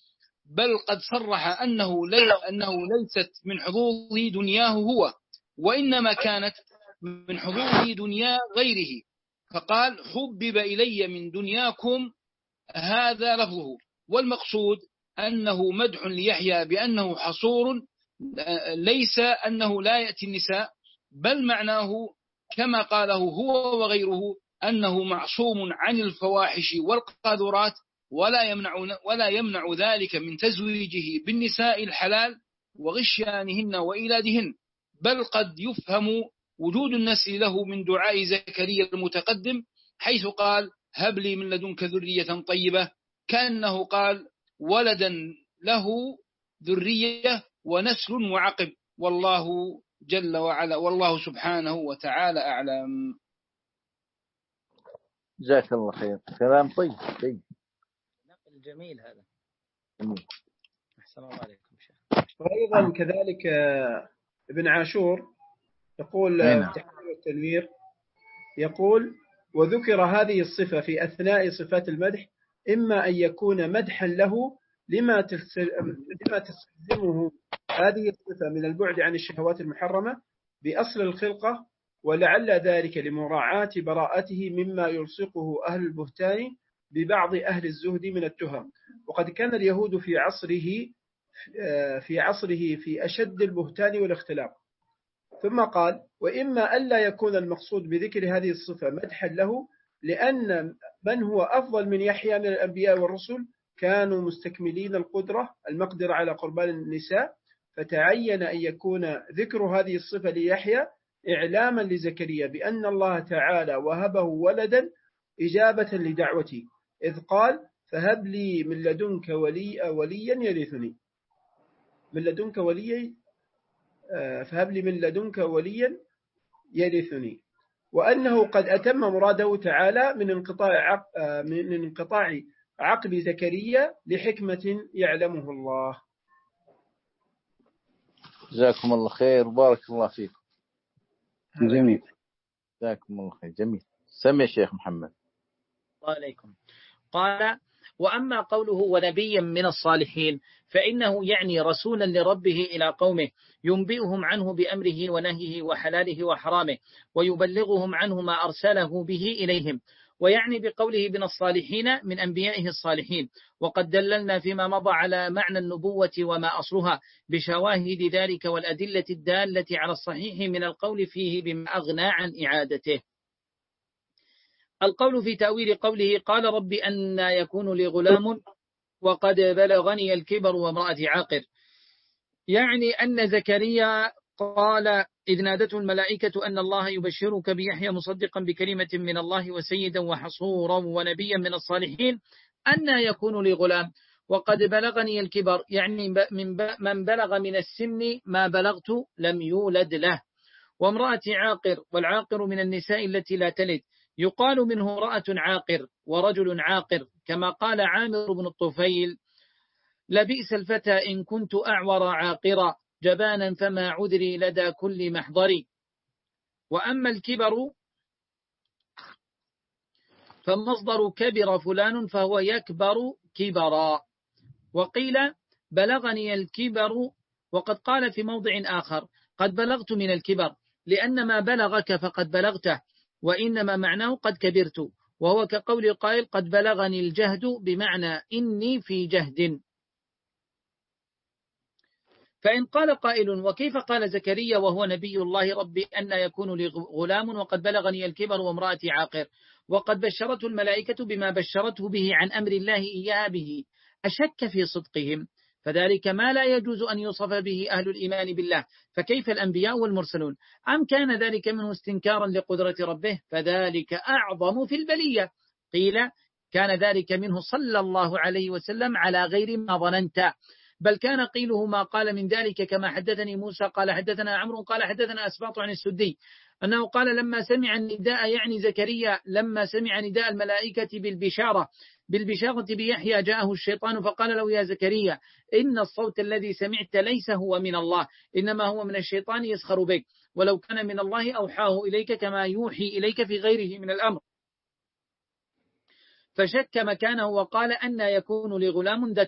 بل قد صرح أنه, لي أنه ليست من حظوظ دنياه هو، وإنما كانت من حظوظ دنيا غيره، فقال حبب إلي من دنياكم، هذا لفظه. والمقصود أنه مدح ليحيى بأنه حصور، ليس أنه لا يأتي النساء، بل معناه كما قاله هو وغيره أنه معصوم عن الفواحش والقاذورات، ولا يمنع, ولا يمنع ذلك من تزويجه بالنساء الحلال وغشيانهن وإيلادهن، بل قد يفهم وجود النسل له من دعاء زكريا المتقدم، حيث قال هب لي من لدنك ذرية طيبة، كأنه قال ولدا له ذرية ونسل وعقب، والله جل وعلا والله سبحانه وتعالى أعلم. جزاك الله خير، كلام طيب طيب نقل جميل هذا. أحسن الله عليكم شيخ. وأيضا كذلك ابن عاشور يقول في تحرير التنوير، يقول وذكر هذه الصفة في أثناء صفات المدح إما أن يكون مدحا له لما تستلزمه هذه الصفة من البعد عن الشهوات المحرمة بأصل الخلقة، ولعل ذلك لمراعاة براءته مما يلصقه أهل البهتان ببعض أهل الزهد من التهم. وقد كان اليهود في عصره في عصره في أشد البهتان والاختلاق. ثم قال وإما ألا يكون المقصود بذكر هذه الصفة مدحا له لأن من هو أفضل من يحيى من الأنبياء والرسل كانوا مستكملين القدرة المقدرة على قربان النساء، فتعين أن يكون ذكر هذه الصفة ليحيى إعلاما لزكريا بأن الله تعالى وهبه ولدا إجابة لدعوته، إذ قال فهب لي من لدنك ولي وليا يرثني من لدنك وليا فهب لي من لدنك وليا يرثني، وأنه قد أتم مراده تعالى من انقطاع من انقطاع عقب زكريا لحكمة يعلمه الله. جزاكم الله خير وبارك الله فيكم. جميل. جزاكم الله خير. جميل. سمع شيخ محمد. عليكم. قال وأما قوله ونبيا من الصالحين فإنه يعني رسولا لربه إلى قومه ينبئهم عنه بأمره ونهيه وحلاله وحرامه ويبلغهم عنه ما أرسله به إليهم، ويعني بقوله من الصالحين من أنبيائه الصالحين. وقد دللنا فيما مضى على معنى النبوة وما أصلها بشواهد ذلك والأدلة الدالة على الصحيح من القول فيه بما أغنى عن إعادته. القول في تأويل قوله قال رب أن يكون لي غلام وقد بلغني الكبر وامرأتي عاقر، يعني أن زكريا قال إذ نادته الملائكة أن الله يبشرك بيحيى مصدقا بكلمة من الله وسيدا وحصورا ونبيا من الصالحين أن يكون لي غلام وقد بلغني الكبر، يعني من بلغ من السن ما بلغت لم يولد له، وامرأتي عاقر، والعاقر من النساء التي لا تلد، يقال منه امرأة عاقر ورجل عاقر، كما قال عامر بن الطفيل لبئس الفتى إن كنت أعور عاقرا جبانا فما عذري لدى كل محضري. وأما الكبر فمصدر كبر فلان فهو يكبر كبرا. وقيل بلغني الكبر، وقد قال في موضع آخر قد بلغت من الكبر، لأن ما بلغك فقد بلغته، وإنما معناه قد كبرت، وهو كقول القائل قد بلغني الجهد بمعنى إني في جهد. فإن قال قائل وكيف قال زكريا وهو نبي الله ربي أن يكون لي غلام وقد بلغني الكبر وامرأتي عاقر وقد بشرته الملائكة بما بشرته به عن أمر الله إياه به، أشك في صدقهم، فذلك ما لا يجوز أن يوصف به أهل الإيمان بالله، فكيف الأنبياء والمرسلون؟ أم كان ذلك منه استنكارا لقدرة ربه فذلك أعظم في البلية؟ قيل كان ذلك منه صلى الله عليه وسلم على غير ما ظننت، بل كان قيله ما قال من ذلك، كما حدثني موسى قال حدثنا عمرو قال حدثنا أسباط عن السدي أنه قال لما سمع النداء، يعني زكريا لما سمع نداء الملائكة بالبشارة بالبشارة بيحيى جاءه الشيطان فقال له يا زكريا إن الصوت الذي سمعت ليس هو من الله إنما هو من الشيطان يسخر بك، ولو كان من الله أوحاه إليك كما يوحي إليك في غيره من الأمر. فشك مكانه وقال أن يكون لغلام ذكر،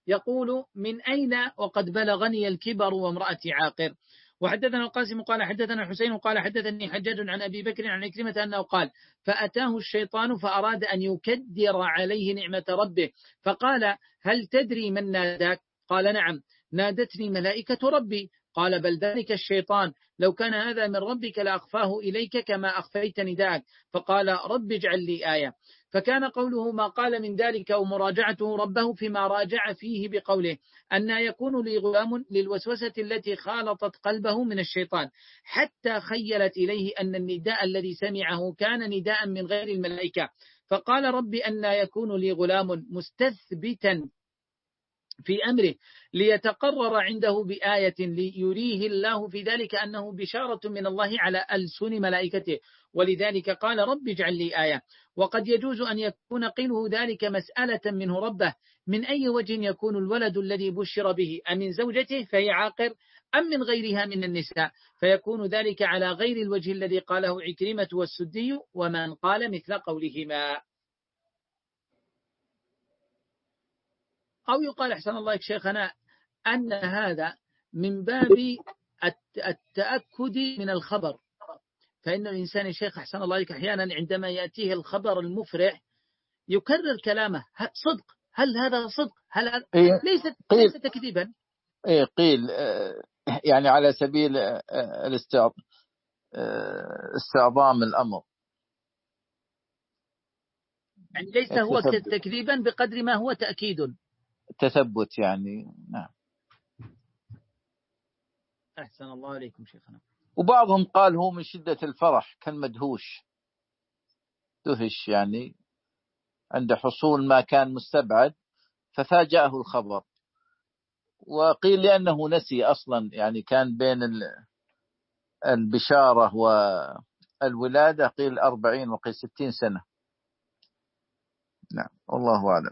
يقول من أين وقد بلغني الكبر وامرأتي عاقر. وحدثنا القاسم قال حدثنا حسين قال حدثني حجاج عن أبي بكر عن عكرمة أنه قال فأتاه الشيطان فأراد أن يكدر عليه نعمة ربه فقال هل تدري من ناداك؟ قال نعم نادتني ملائكة ربي. قال بل ذلك الشيطان لو كان هذا من ربك لأخفاه إليك كما أخفيت نداءك. فقال رب اجعل لي آية. فكان قوله ما قال من ذلك ومراجعته ربه فيما راجع فيه بقوله أن يكون لي غلام للوسوسة التي خالطت قلبه من الشيطان حتى خيلت إليه أن النداء الذي سمعه كان نداء من غير الملائكة. فقال رب أن يكون لي غلام مستثبتا في أمره ليتقرر عنده بآية ليريه الله في ذلك أنه بشارة من الله على ألسن ملائكته ولذلك قال رب اجعل لي آية. وقد يجوز أن يكون قيله ذلك مسألة منه ربه من أي وجه يكون الولد الذي بشر به أم من زوجته فهي عاقر أم من غيرها من النساء فيكون ذلك على غير الوجه الذي قاله عكرمة والسدي ومن قال مثل قولهما. أو يقال أحسن الله شيخنا أن هذا من باب التأكد من الخبر فإن الإنسان شيخ أحسن الله لك أحيانا عندما يأتيه الخبر المفرح يكرر كلامه صدق هل هذا صدق هل هذا إيه ليس قيل ليس تكذيبا. إيه قيل يعني على سبيل استعظام الأمر يعني ليس هو تكذيبا بقدر ما هو تأكيد تثبت يعني. نعم أحسن الله عليكم شيخنا. وبعضهم قال هو من شدة الفرح كان مدهوش دهش يعني عند حصول ما كان مستبعد ففاجأه الخبر. وقيل لأنه نسي أصلا يعني كان بين البشارة والولادة قيل أربعين وقيل ستين سنة. نعم والله أعلم.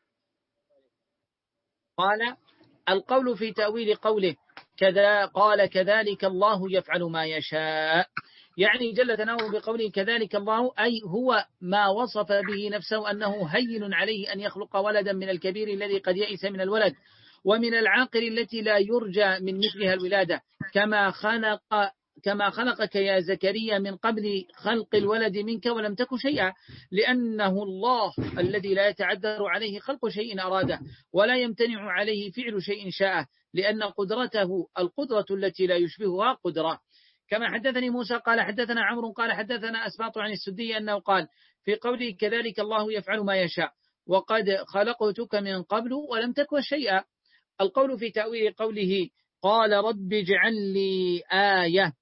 قال القول في تأويل قوله كذا قال كذلك الله يفعل ما يشاء يعني جل ثناؤه بقوله كذلك الله أي هو ما وصف به نفسه أنه هين عليه أن يخلق ولدا من الكبير الذي قد يئس من الولد ومن العاقر التي لا يرجى من مثلها الولادة كما خلق كما خلقك يا زكريا من قبل خلق الولد منك ولم تكن شيئا لأنه الله الذي لا يتعذر عليه خلق شيء أراده ولا يمتنع عليه فعل شيء شاءه لأن قدرته القدرة التي لا يشبهها قدرة. كما حدثني موسى قال حدثنا عمرو قال حدثنا أسباط عن السدي أنه قال في قوله كذلك الله يفعل ما يشاء وقد خلقتك من قبل ولم تكن شيئا. القول في تأويل قوله قال رب اجعل لي آية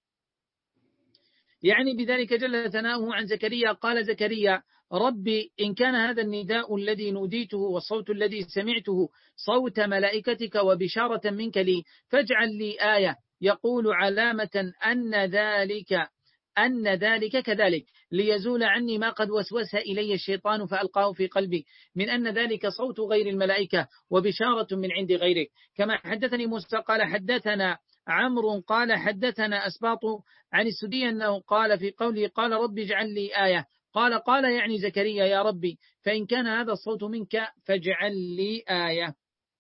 يعني بذلك جل ثناؤه عن زكريا قال زكريا ربي إن كان هذا النداء الذي نوديته والصوت الذي سمعته صوت ملائكتك وبشارة منك لي فاجعل لي آية يقول علامة أن ذلك أن ذلك كذلك ليزول عني ما قد وسوس إلي الشيطان فألقاه في قلبي من أن ذلك صوت غير الملائكة وبشارة من عند غيرك. كما حدثني موسى قال حدثنا عمرو قال حدثنا أسباط عن السدي أنه قال في قوله قال رب اجعل لي آية قال قال يعني زكريا يا ربي فإن كان هذا الصوت منك فاجعل لي آية.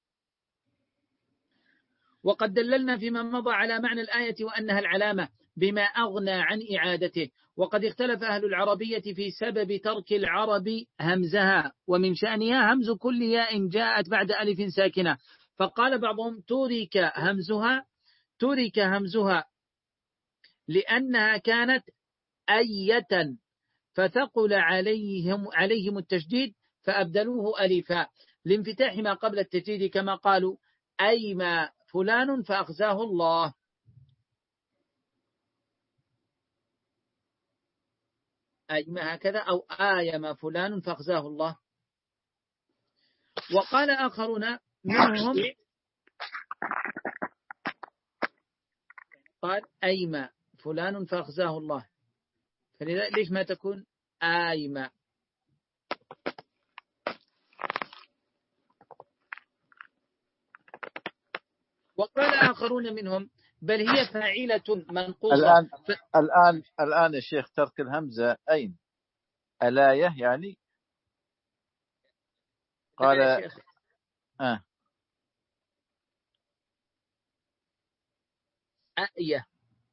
وقد دللنا فيما مضى على معنى الآية وأنها العلامة بما أغنى عن إعادته. وقد اختلف أهل العربية في سبب ترك العرب همزها ومن شأنها همز كل ياء جاءت بعد ألف ساكنة فقال بعضهم ترك همزها ترك همزها لأنها كانت أية فثقل عليهم عليهم التشديد فأبدلوه ألفا لانفتاح ما قبل التشديد كما قالوا أيما فلان فأخزاه الله. أيما هكذا أو آيما فلان فأخزاه الله. وقال آخرون منهم قال أيما فلان فأخزاه الله فليش ما تكون آيما. وقال آخرون منهم بل هي فاعلة منقوصة. الآن ف... الآن الآن الشيخ ترك الهمزة أين الآية يعني قال يا شيخ آه. أأية.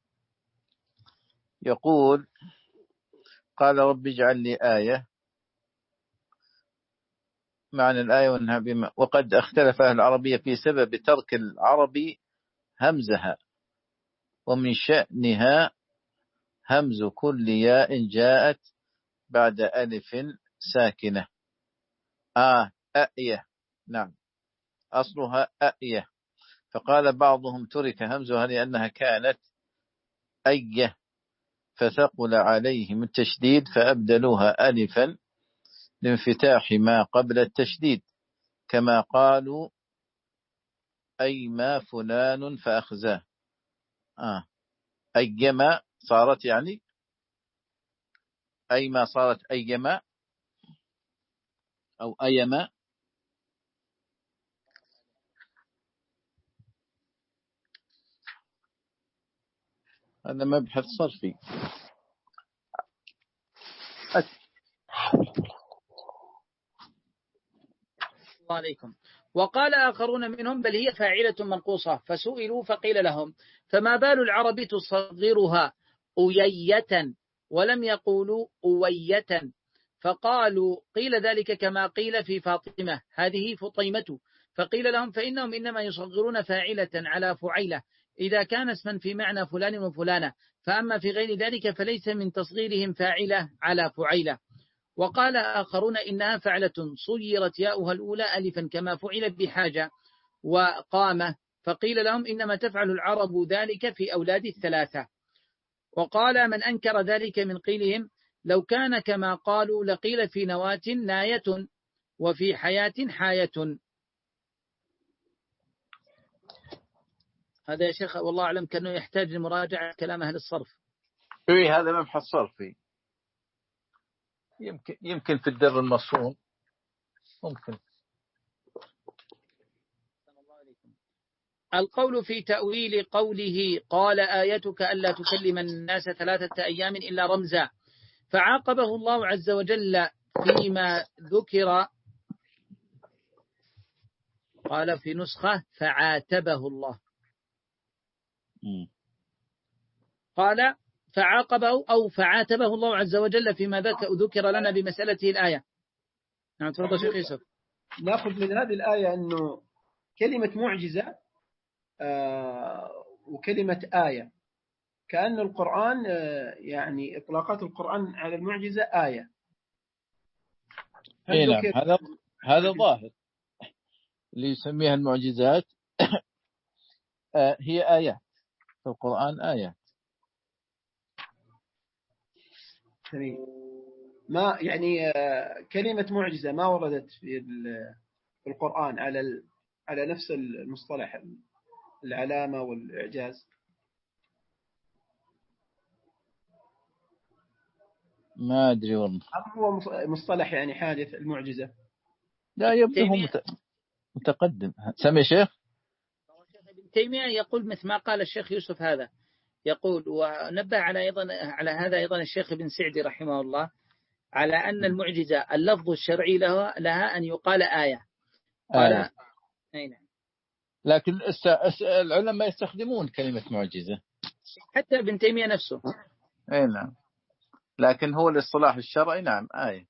يقول قال رب اجعل لي آية، معنى الآية وأنها بما، وقد اختلف أهل العربية في سبب ترك العربي همزها، ومن شأنها همز كل ياء جاءت بعد ألف ساكنة. آه أأية، نعم أصلها أأية، فقال بعضهم ترك همزها لأنها كانت أية فثقل عليهم التشديد فأبدلوها ألفا لانفتاح ما قبل التشديد، كما قالوا أي ما فلان فأخزاه. آه. أيما صارت يعني أيما صارت أيما أو أيما. هذا مبحث صرفي. الله عليكم. وقال آخرون منهم بل هي فاعلة منقوصة، فسئلوا فقيل لهم فما بال العرب تصغرها أيية ولم يقولوا أوية، فقالوا قيل ذلك كما قيل في فاطمة هذه فطيمة، فقيل لهم فإنهم إنما يصغرون فاعلة على فعيلة إذا كان اسما في معنى فلان وفلانة، فأما في غير ذلك فليس من تصغيرهم فاعلة على فعيلة. وقال آخرون إنها فعلة صيرت ياؤها الأولى ألفا كما فعل بحاجة وقامة، فقيل لهم إنما تفعل العرب ذلك في أولاد الثلاثة. وقال من أنكر ذلك من قيلهم لو كان كما قالوا لقيل في نواة ناية وفي حياة حاية. هذا يا شيخ والله أعلم كأنه يحتاج لمراجعة كلام أهل الصرف. إيه هذا مبحث صرفي، يمكن يمكن في الدر المصون ممكن. القول في تأويل قوله قال آيتك ألا تكلم الناس ثلاثة أيام إلا رمزا، فعاقبه الله عز وجل فيما ذكر، قال في نسخة فعاتبه الله، قال فعاقبه أو فعاتبه الله عز وجل فيما ذكر لنا بمسألته الآية. نعم تفضل شيخ يوسف. نأخذ من هذه الآية أنه كلمة معجزة آه وكلمة آية، كأن القرآن آه يعني إطلاقات القرآن على المعجزة آية. إيه نعم هذا هذا ظاهر اللي يسميها المعجزات آه هي آيات في القرآن، آيات. ما يعني كلمة معجزة ما وردت في القرآن على على نفس المصطلح العلامة والإعجاز. ما أدري والله. هو مصطلح يعني حادث المعجزة؟ لا يبدو هو متقدم. سمي شيخ. ابن تيمية يقول مثل ما قال الشيخ يوسف هذا، يقول ونبه على أيضا على هذا أيضا الشيخ ابن سعدي رحمه الله على أن المعجزة اللفظ الشرعي لها, لها أن يقال آية. قال آية. نعم. لكن العلماء يستخدمون كلمة معجزة حتى ابن تيمية نفسه. أي نعم، لكن هو الاصطلاح الشرعي نعم آية.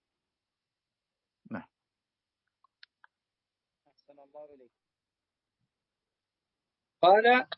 نعم. أحسن الله إليك. قال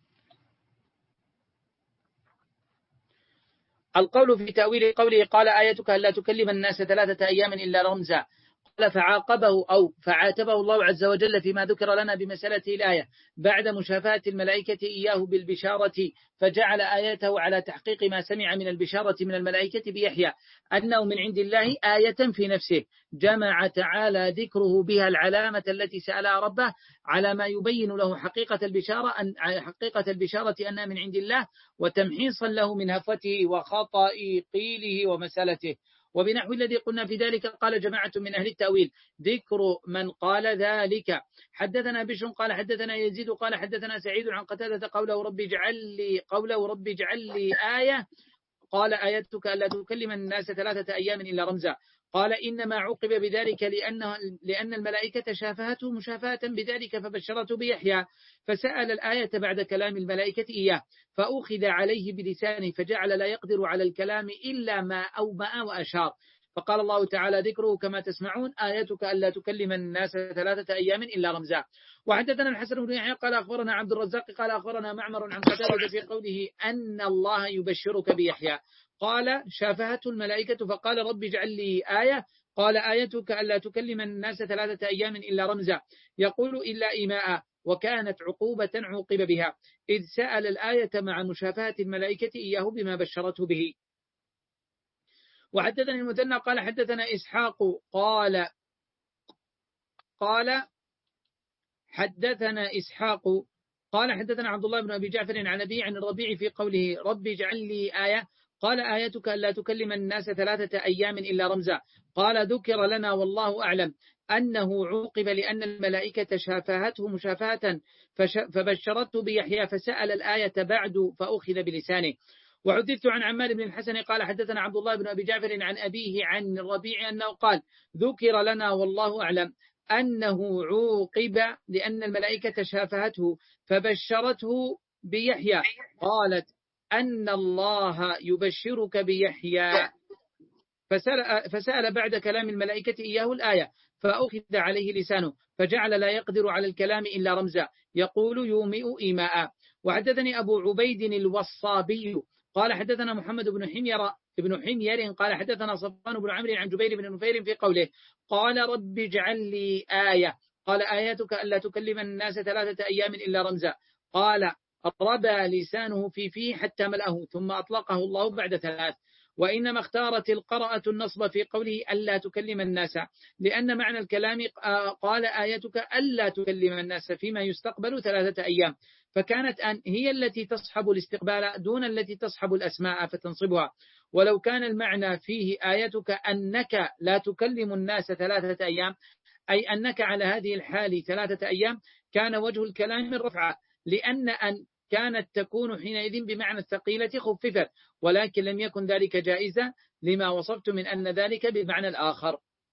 القول في تأويل قوله قال آيتك ألا تكلم الناس ثلاثة أيام إلا رمزا، قال فعاقبه أو فعاتبه الله عز وجل فيما ذكر لنا بمسألته الآية بعد مشافهة الملائكة إياه بالبشارة، فجعل آياته على تحقيق ما سمع من البشارة من الملائكة بيحيى أنه من عند الله آية في نفسه، جمع تعالى ذكره بها العلامة التي سألها ربه على ما يبين له حقيقة البشارة أن حقيقة البشارة أنها من عند الله، وتمحيصا له من هفته وخطأ قيله ومسألته. وبنحو الذي قلنا في ذلك قال جماعة من أهل التأويل ذكر من قال ذلك. حدثنا بشر قال حدثنا يزيد قال حدثنا سعيد عن قتادة قوله ربي اجعل لي قوله ربي اجعل لي آية، قال آيتك ألا تكلم الناس ثلاثة أيام إلا رمزا. قال إنما عوقب بذلك لأنه لأن الملائكة شافهته مشافهة بذلك فبشرته بيحيى، فسأل الآية بعد كلام الملائكة إياه فأخذ عليه بلسانه فجعل لا يقدر على الكلام إلا ما أومأ وأشار. فقال الله تعالى ذكره كما تسمعون آيتك ألا تكلم الناس ثلاثة أيام إلا رمزا. وحدثنا الحسن بن يحيى قال أخبرنا عبد الرزاق قال أخبرنا معمر عن قتادة في قوله أن الله يبشرك بيحيى قال شافهته الملائكة فقال رب اجعل لي آية قال آيتك ألا تكلم الناس ثلاثة أيام إلا رمزا يقول إلا إيماء، وكانت عقوبة عوقب بها إذ سأل الآية مع مشافهة الملائكة إياه بما بشرته به. وحدثنا المثنى قال حدثنا إسحاق قال قال حدثنا إسحاق قال حدثنا عبد الله بن أبي جعفر عن أبي عن الربيع في قوله رب اجعل لي آية قال آيتك ألا تكلم الناس ثلاثة أيام إلا رمزا. قال ذكر لنا والله أعلم أنه عوقب لأن الملائكة شافهته مشافهة فبشرته بيحيى فسأل الآية بعد فأخذ بلسانه. وحدثت عن عمار بن الحسن قال حدثنا عبد الله بن أبي جعفر عن أبيه عن الربيع أنه قال ذكر لنا والله أعلم أنه عوقب لأن الملائكة شافهته فبشرته بيحيى قالت أن الله يبشرك بيحيى فسأل, فسأل بعد كلام الملائكة إياه الآية فأخذ عليه لسانه فجعل لا يقدر على الكلام إلا رمزا يقول يومئ إيماء. وحدثني أبو عبيد الوصابي قال حدثنا محمد بن حمير ابن حمير قال حدثنا صفوان بن عمرو عن جبير بن نفير في قوله قال رب اجعل لي آية قال آياتك ألا تكلم الناس ثلاثة أيام إلا رمزا. قال ربى لسانه في فيه حتى ملأه ثم أطلقه الله بعد ثلاث. وإنما اختارت القرأة النصب في قوله ألا تكلم الناس لأن معنى الكلام قال آيتك ألا تكلم الناس فيما يستقبل ثلاثة أيام، فكانت أن هي التي تصحب الاستقبال دون التي تصحب الأسماء فتنصبها. ولو كان المعنى فيه آيتك أنك لا تكلم الناس ثلاثة أيام أي أنك على هذه الحال ثلاثة أيام كان وجه الكلام الرفع، لأن أن كانت تكون حينئذ بمعنى الثقيلة خففت، ولكن لم يكن ذلك جائزا لما وصفت من أن ذلك بمعنى الآخر.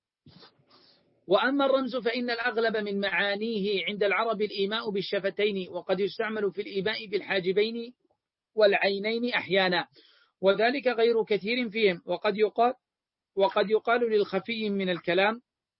وأما الرمز فإن الأغلب من معانيه عند العرب الإيماء بالشفتين، وقد يستعمل في الإيماء بالحاجبين والعينين أحيانا، وذلك غير كثير فيهم. وقد يقال, وقد يقال للخفي من الكلام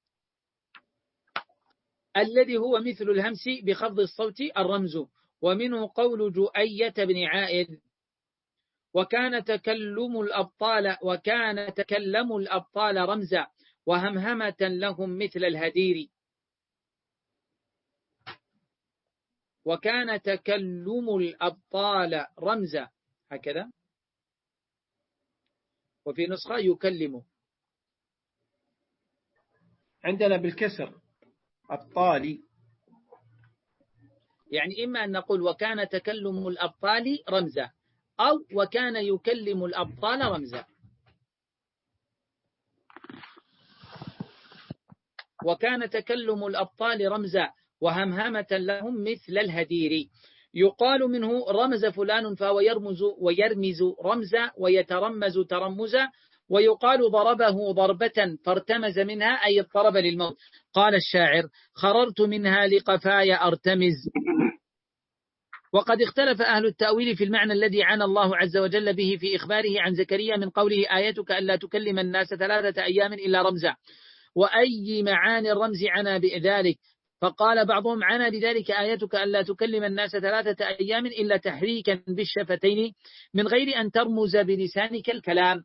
الذي هو مثل الهمس بخفض الصوت الرمز، ومنه قول جؤية بن عائد وكان تكلم الأبطال وكان تكلم الأبطال رمزا وهمهمة لهم مثل الهدير. وكان تكلم الأبطال رمزا هكذا، وفي نسخة يكلم عندنا بالكسر أبطالي، يعني إما أن نقول وكان تكلم الأبطال رمزا أو وكان يكلم الأبطال رمزا. وكان تكلم الأبطال رمزا وهمهمة لهم مثل الهدير. يقال منه رمز فلان فهو يرمز ويرمز رمزا ويترمز ترمزا. ويقال ضربه ضربة فارتمز منها أي اضطرب للموت. قال الشاعر خررت منها لقفاي أرتمز. وقد اختلف أهل التأويل في المعنى الذي عنى الله عز وجل به في إخباره عن زكريا من قوله آيتك ألا تكلم الناس ثلاثة أيام إلا رمزا، وأي معاني الرمز عنا بذلك. فقال بعضهم عنا بذلك آيتك ألا تكلم الناس ثلاثة أيام إلا تحريكا بالشفتين من غير أن ترمز بلسانك الكلام.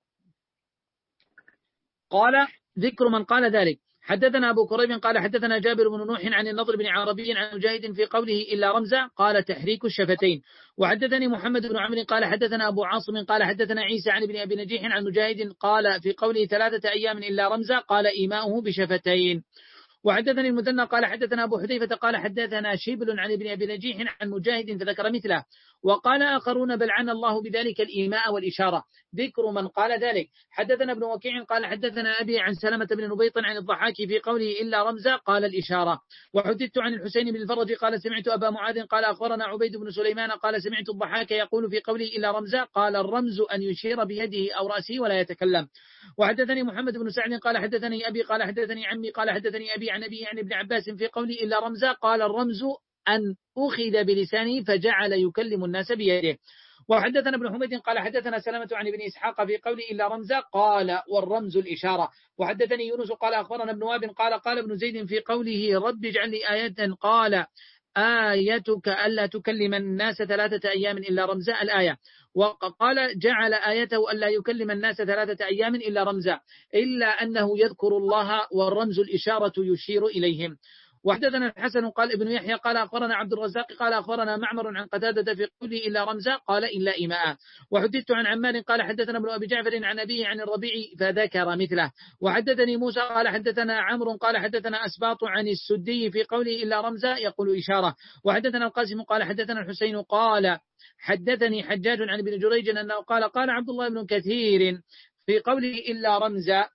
قال ذكر من قال ذلك حدثنا أبو كريب قال حدثنا جابر بن نوح عن النضر بن عربي عن مجاهد في قوله إلا رمزا قال تحريك الشفتين. وحدثني محمد بن عمرو قال حدثنا أبو عاصم قال حدثنا عيسى عن ابن أبي نجيح عن مجاهد قال في قوله ثلاثة أيام إلا رمزا قال إيماؤه بشفتين. وحدثني المثنى قال حدثنا أبو حذيفة قال حدثنا شبل عن ابن أبي نجيح عن مجاهد فذكر مثله. وقال آخرون بل عن الله بذلك الإيماء والإشارة، ذكر من قال ذلك. حدثنا ابن وكيع قال حدثنا أبي عن سلمة بن نبيط عن الضحاك في قوله إلا رمزا قال الإشارة. وحدثت عن الحسين بن الفرج قال سمعت أبا معاذ قال أخبرنا عبيد بن سليمان قال سمعت الضحاك يقول في قوله إلا رمزا قال الرمز أن يشير بيده أو رأسه ولا يتكلم. وحدثني محمد بن سعد قال حدثني أبي قال حدثني عمي قال حدثني أبي عن أبي عن ابن عباس في قوله إلا رمزا قال الرمز أن أخذ بلسانه فجعل يكلم الناس بيده. وحدثنا ابن حميد قال حدثنا سلمة عن ابن إسحاق في قوله إلا رمزا قال والرمز الإشارة. وحدثني يونس قال أخبرنا ابن وهب قال قال ابن زيد في قوله رب اجعل لي آية قال آيتك ألا تكلم الناس ثلاثة أيام إلا رمزا الآية. وقال جعل آيته ألا يكلم الناس ثلاثة أيام إلا رمزا إلا أنه يذكر الله والرمز الإشارة يشير إليهم. وحدثنا الحسن قال ابن يحيى قال أخبرنا عبد الرزاق قال أخبرنا معمر عن قتادة في قوله إلا رمزا قال إلا إيماء. وحدثت عن عمار قال حدثنا ابن أبي جعفر عن أبيه عن الربيع فذكر مثله. وحدثني موسى قال حدثنا عمرو قال حدثنا أسباط عن السدي في قوله إلا رمزا يقول إشارة. وحدثنا القاسم قال حدثنا الحسين قال حدثني حجاج عن ابن جريج أنه قال قال عبد الله بن كثير في قوله إلا رمزا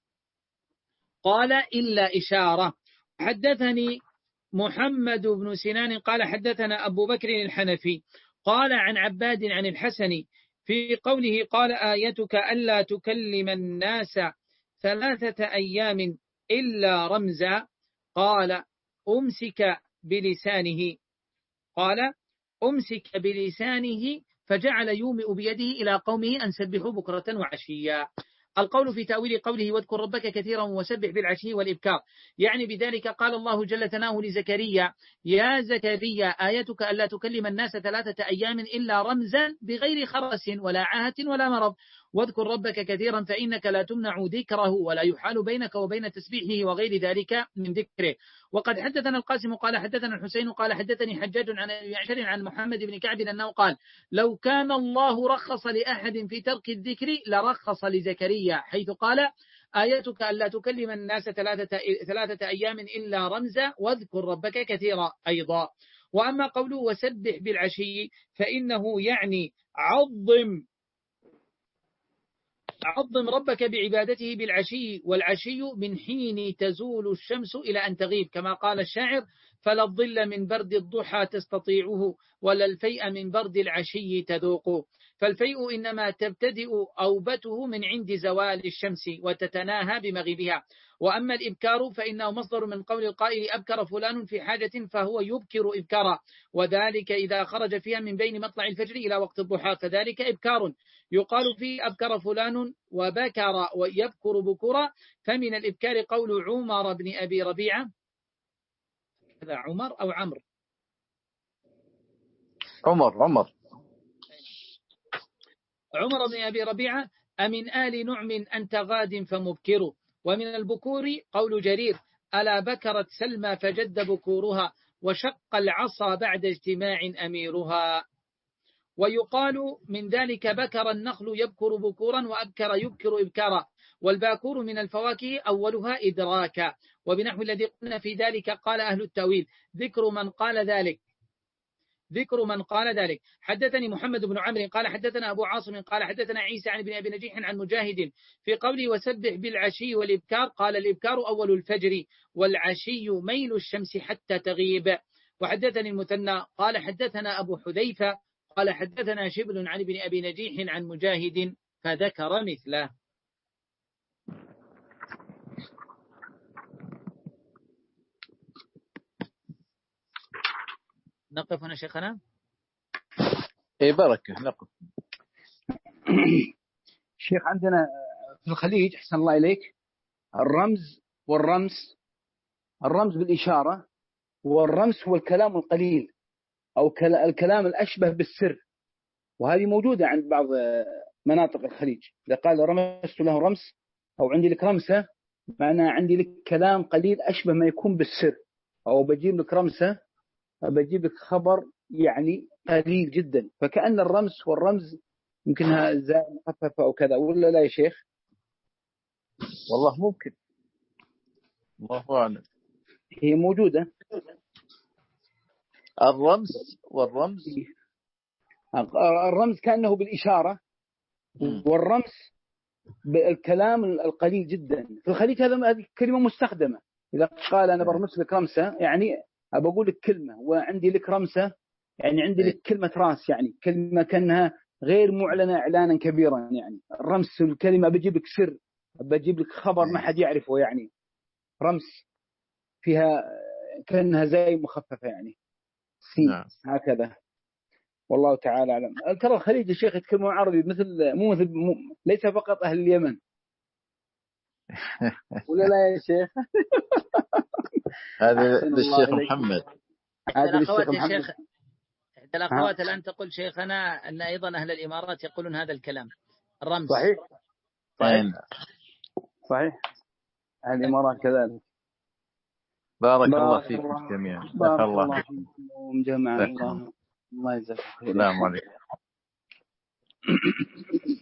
قال إلا إشارة. حدثني محمد بن سنان قال حدثنا أبو بكر الحنفي قال عن عباد عن الحسن في قوله قال آيتك ألا تكلم الناس ثلاثة أيام إلا رمزا قال أمسك بلسانه قال أمسك بلسانه فجعل يومئ بيده إلى قومه أن سبحوا بكرة وعشيا. القول في تأويل قوله واذكر ربك كثيرا وسبح بالعشي والإبكار، يعني بذلك قال الله جل ثناؤه لزكريا يا زكريا آيتك ألا تكلم الناس ثلاثة أيام إلا رمزا بغير خرس ولا عاهة ولا مرض، واذكر ربك كثيرا فإنك لا تمنع ذكره ولا يحال بينك وبين تسبيحه وغير ذلك من ذكره. وقد حدثنا القاسم قال حدثنا الحسين قال حدثني حجاج عن يعشر عن محمد بن كعب أنه قال لو كان الله رخص لأحد في ترك الذكر لرخص لزكريا حيث قال آياتك ألا تكلم الناس ثلاثة, ثلاثة أيام إلا رمزا واذكر ربك كثيرا أيضا. وأما قوله وسبح بالعشي فإنه يعني عظم عظم ربك بعبادته بالعشي، والعشي من حين تزول الشمس إلى أن تغيب كما قال الشاعر فلا الظل من برد الضحى تستطيعه ولا الفيء من برد العشي تذوق. فالفيء إنما تبتدئ أوبته من عند زوال الشمس وتتناهى بمغيبها. وأما الإبكار فإنه مصدر من قول القائل أبكر فلان في حاجة فهو يبكر إبكارا، وذلك إذا خرج فيها من بين مطلع الفجر إلى وقت الضحى فذلك إبكار. يقال فيه أبكر فلان وبكر ويبكر بكرا. فمن الإبكار قول عمر بن أبي ربيعة هذا عمر أو عمرو عمر عمر عمر بن أبي ربيعة أمن آل نعم أنت غاد فمبكر. ومن البكور قول جرير ألا بكرت سلمى فجد بكورها وشق العصا بعد اجتماع أميرها. ويقال من ذلك بكر النخل يبكر بكورا وأبكر يبكر إبكارا. والباكور من الفواكه أولها إدراكا. وبنحو الذي قلنا في ذلك قال أهل التأويل ذكر من قال ذلك ذكر من قال ذلك. حدثني محمد بن عمرو قال حدثنا أبو عاصم قال حدثنا عيسى عن ابن أبي نجيح عن مجاهد في قوله وسبح بالعشي والإبكار قال الإبكار أول الفجر والعشي ميل الشمس حتى تغيب. وحدثني المثنى قال حدثنا أبو حذيفة قال حدثنا شبل عن ابن أبي نجيح عن مجاهد فذكر مثله. نقف هنا شيخنا. اي بركة نقف. شيخ عندنا في الخليج أحسن الله إليك الرمز والرمز، الرمز بالإشارة والرمز هو الكلام القليل أو الكلام الأشبه بالسر، وهذه موجودة عند بعض مناطق الخليج. إذا قال رمزت له رمز أو عندي لك رمسة معناه عندي لك كلام قليل أشبه ما يكون بالسر، أو بجيب لك رمسة بجيب لك خبر يعني قليل جدا. فكأن الرمز والرمز يمكنها زاء مخففة أو كذا، ولا لا يا شيخ؟ والله ممكن، الله أعلم. هي موجودة. الرمز والرمز الرمز كأنه بالإشارة، والرمز بالكلام القليل جدا. في الخليج هذا هذه كلمة مستخدمة. إذا قال أنا برمس لك رمسة يعني أبقول لك كلمة، وعندي لك رمسة يعني عندي لك كلمة راس، يعني كلمة كأنها غير معلنة إعلانا كبيرا. يعني الرمس الكلمة بجيب لك سر، بجيب لك خبر ما حد يعرفه، يعني رمس فيها كأنها زي مخففة يعني سي. نعم. هكذا والله تعالى أعلم. ترى الخليج يا شيخ يتكلمون عربي مثل مو مثل مو ليس فقط أهل اليمن ولا لا يا شيخ؟ هذا للشيخ محمد. هذا الأخوات يا شيخ، إحدى الأخوات الآن تقول شيخنا أن أيضا أهل الإمارات يقولون هذا الكلام الرمز. صحيح صحيح صحيح، أهل الإمارات كذلك. بارك, بارك الله فيكم جميعا. بارك الله فيكم جميعا. الله الله يجزاكم خير. السلام عليكم.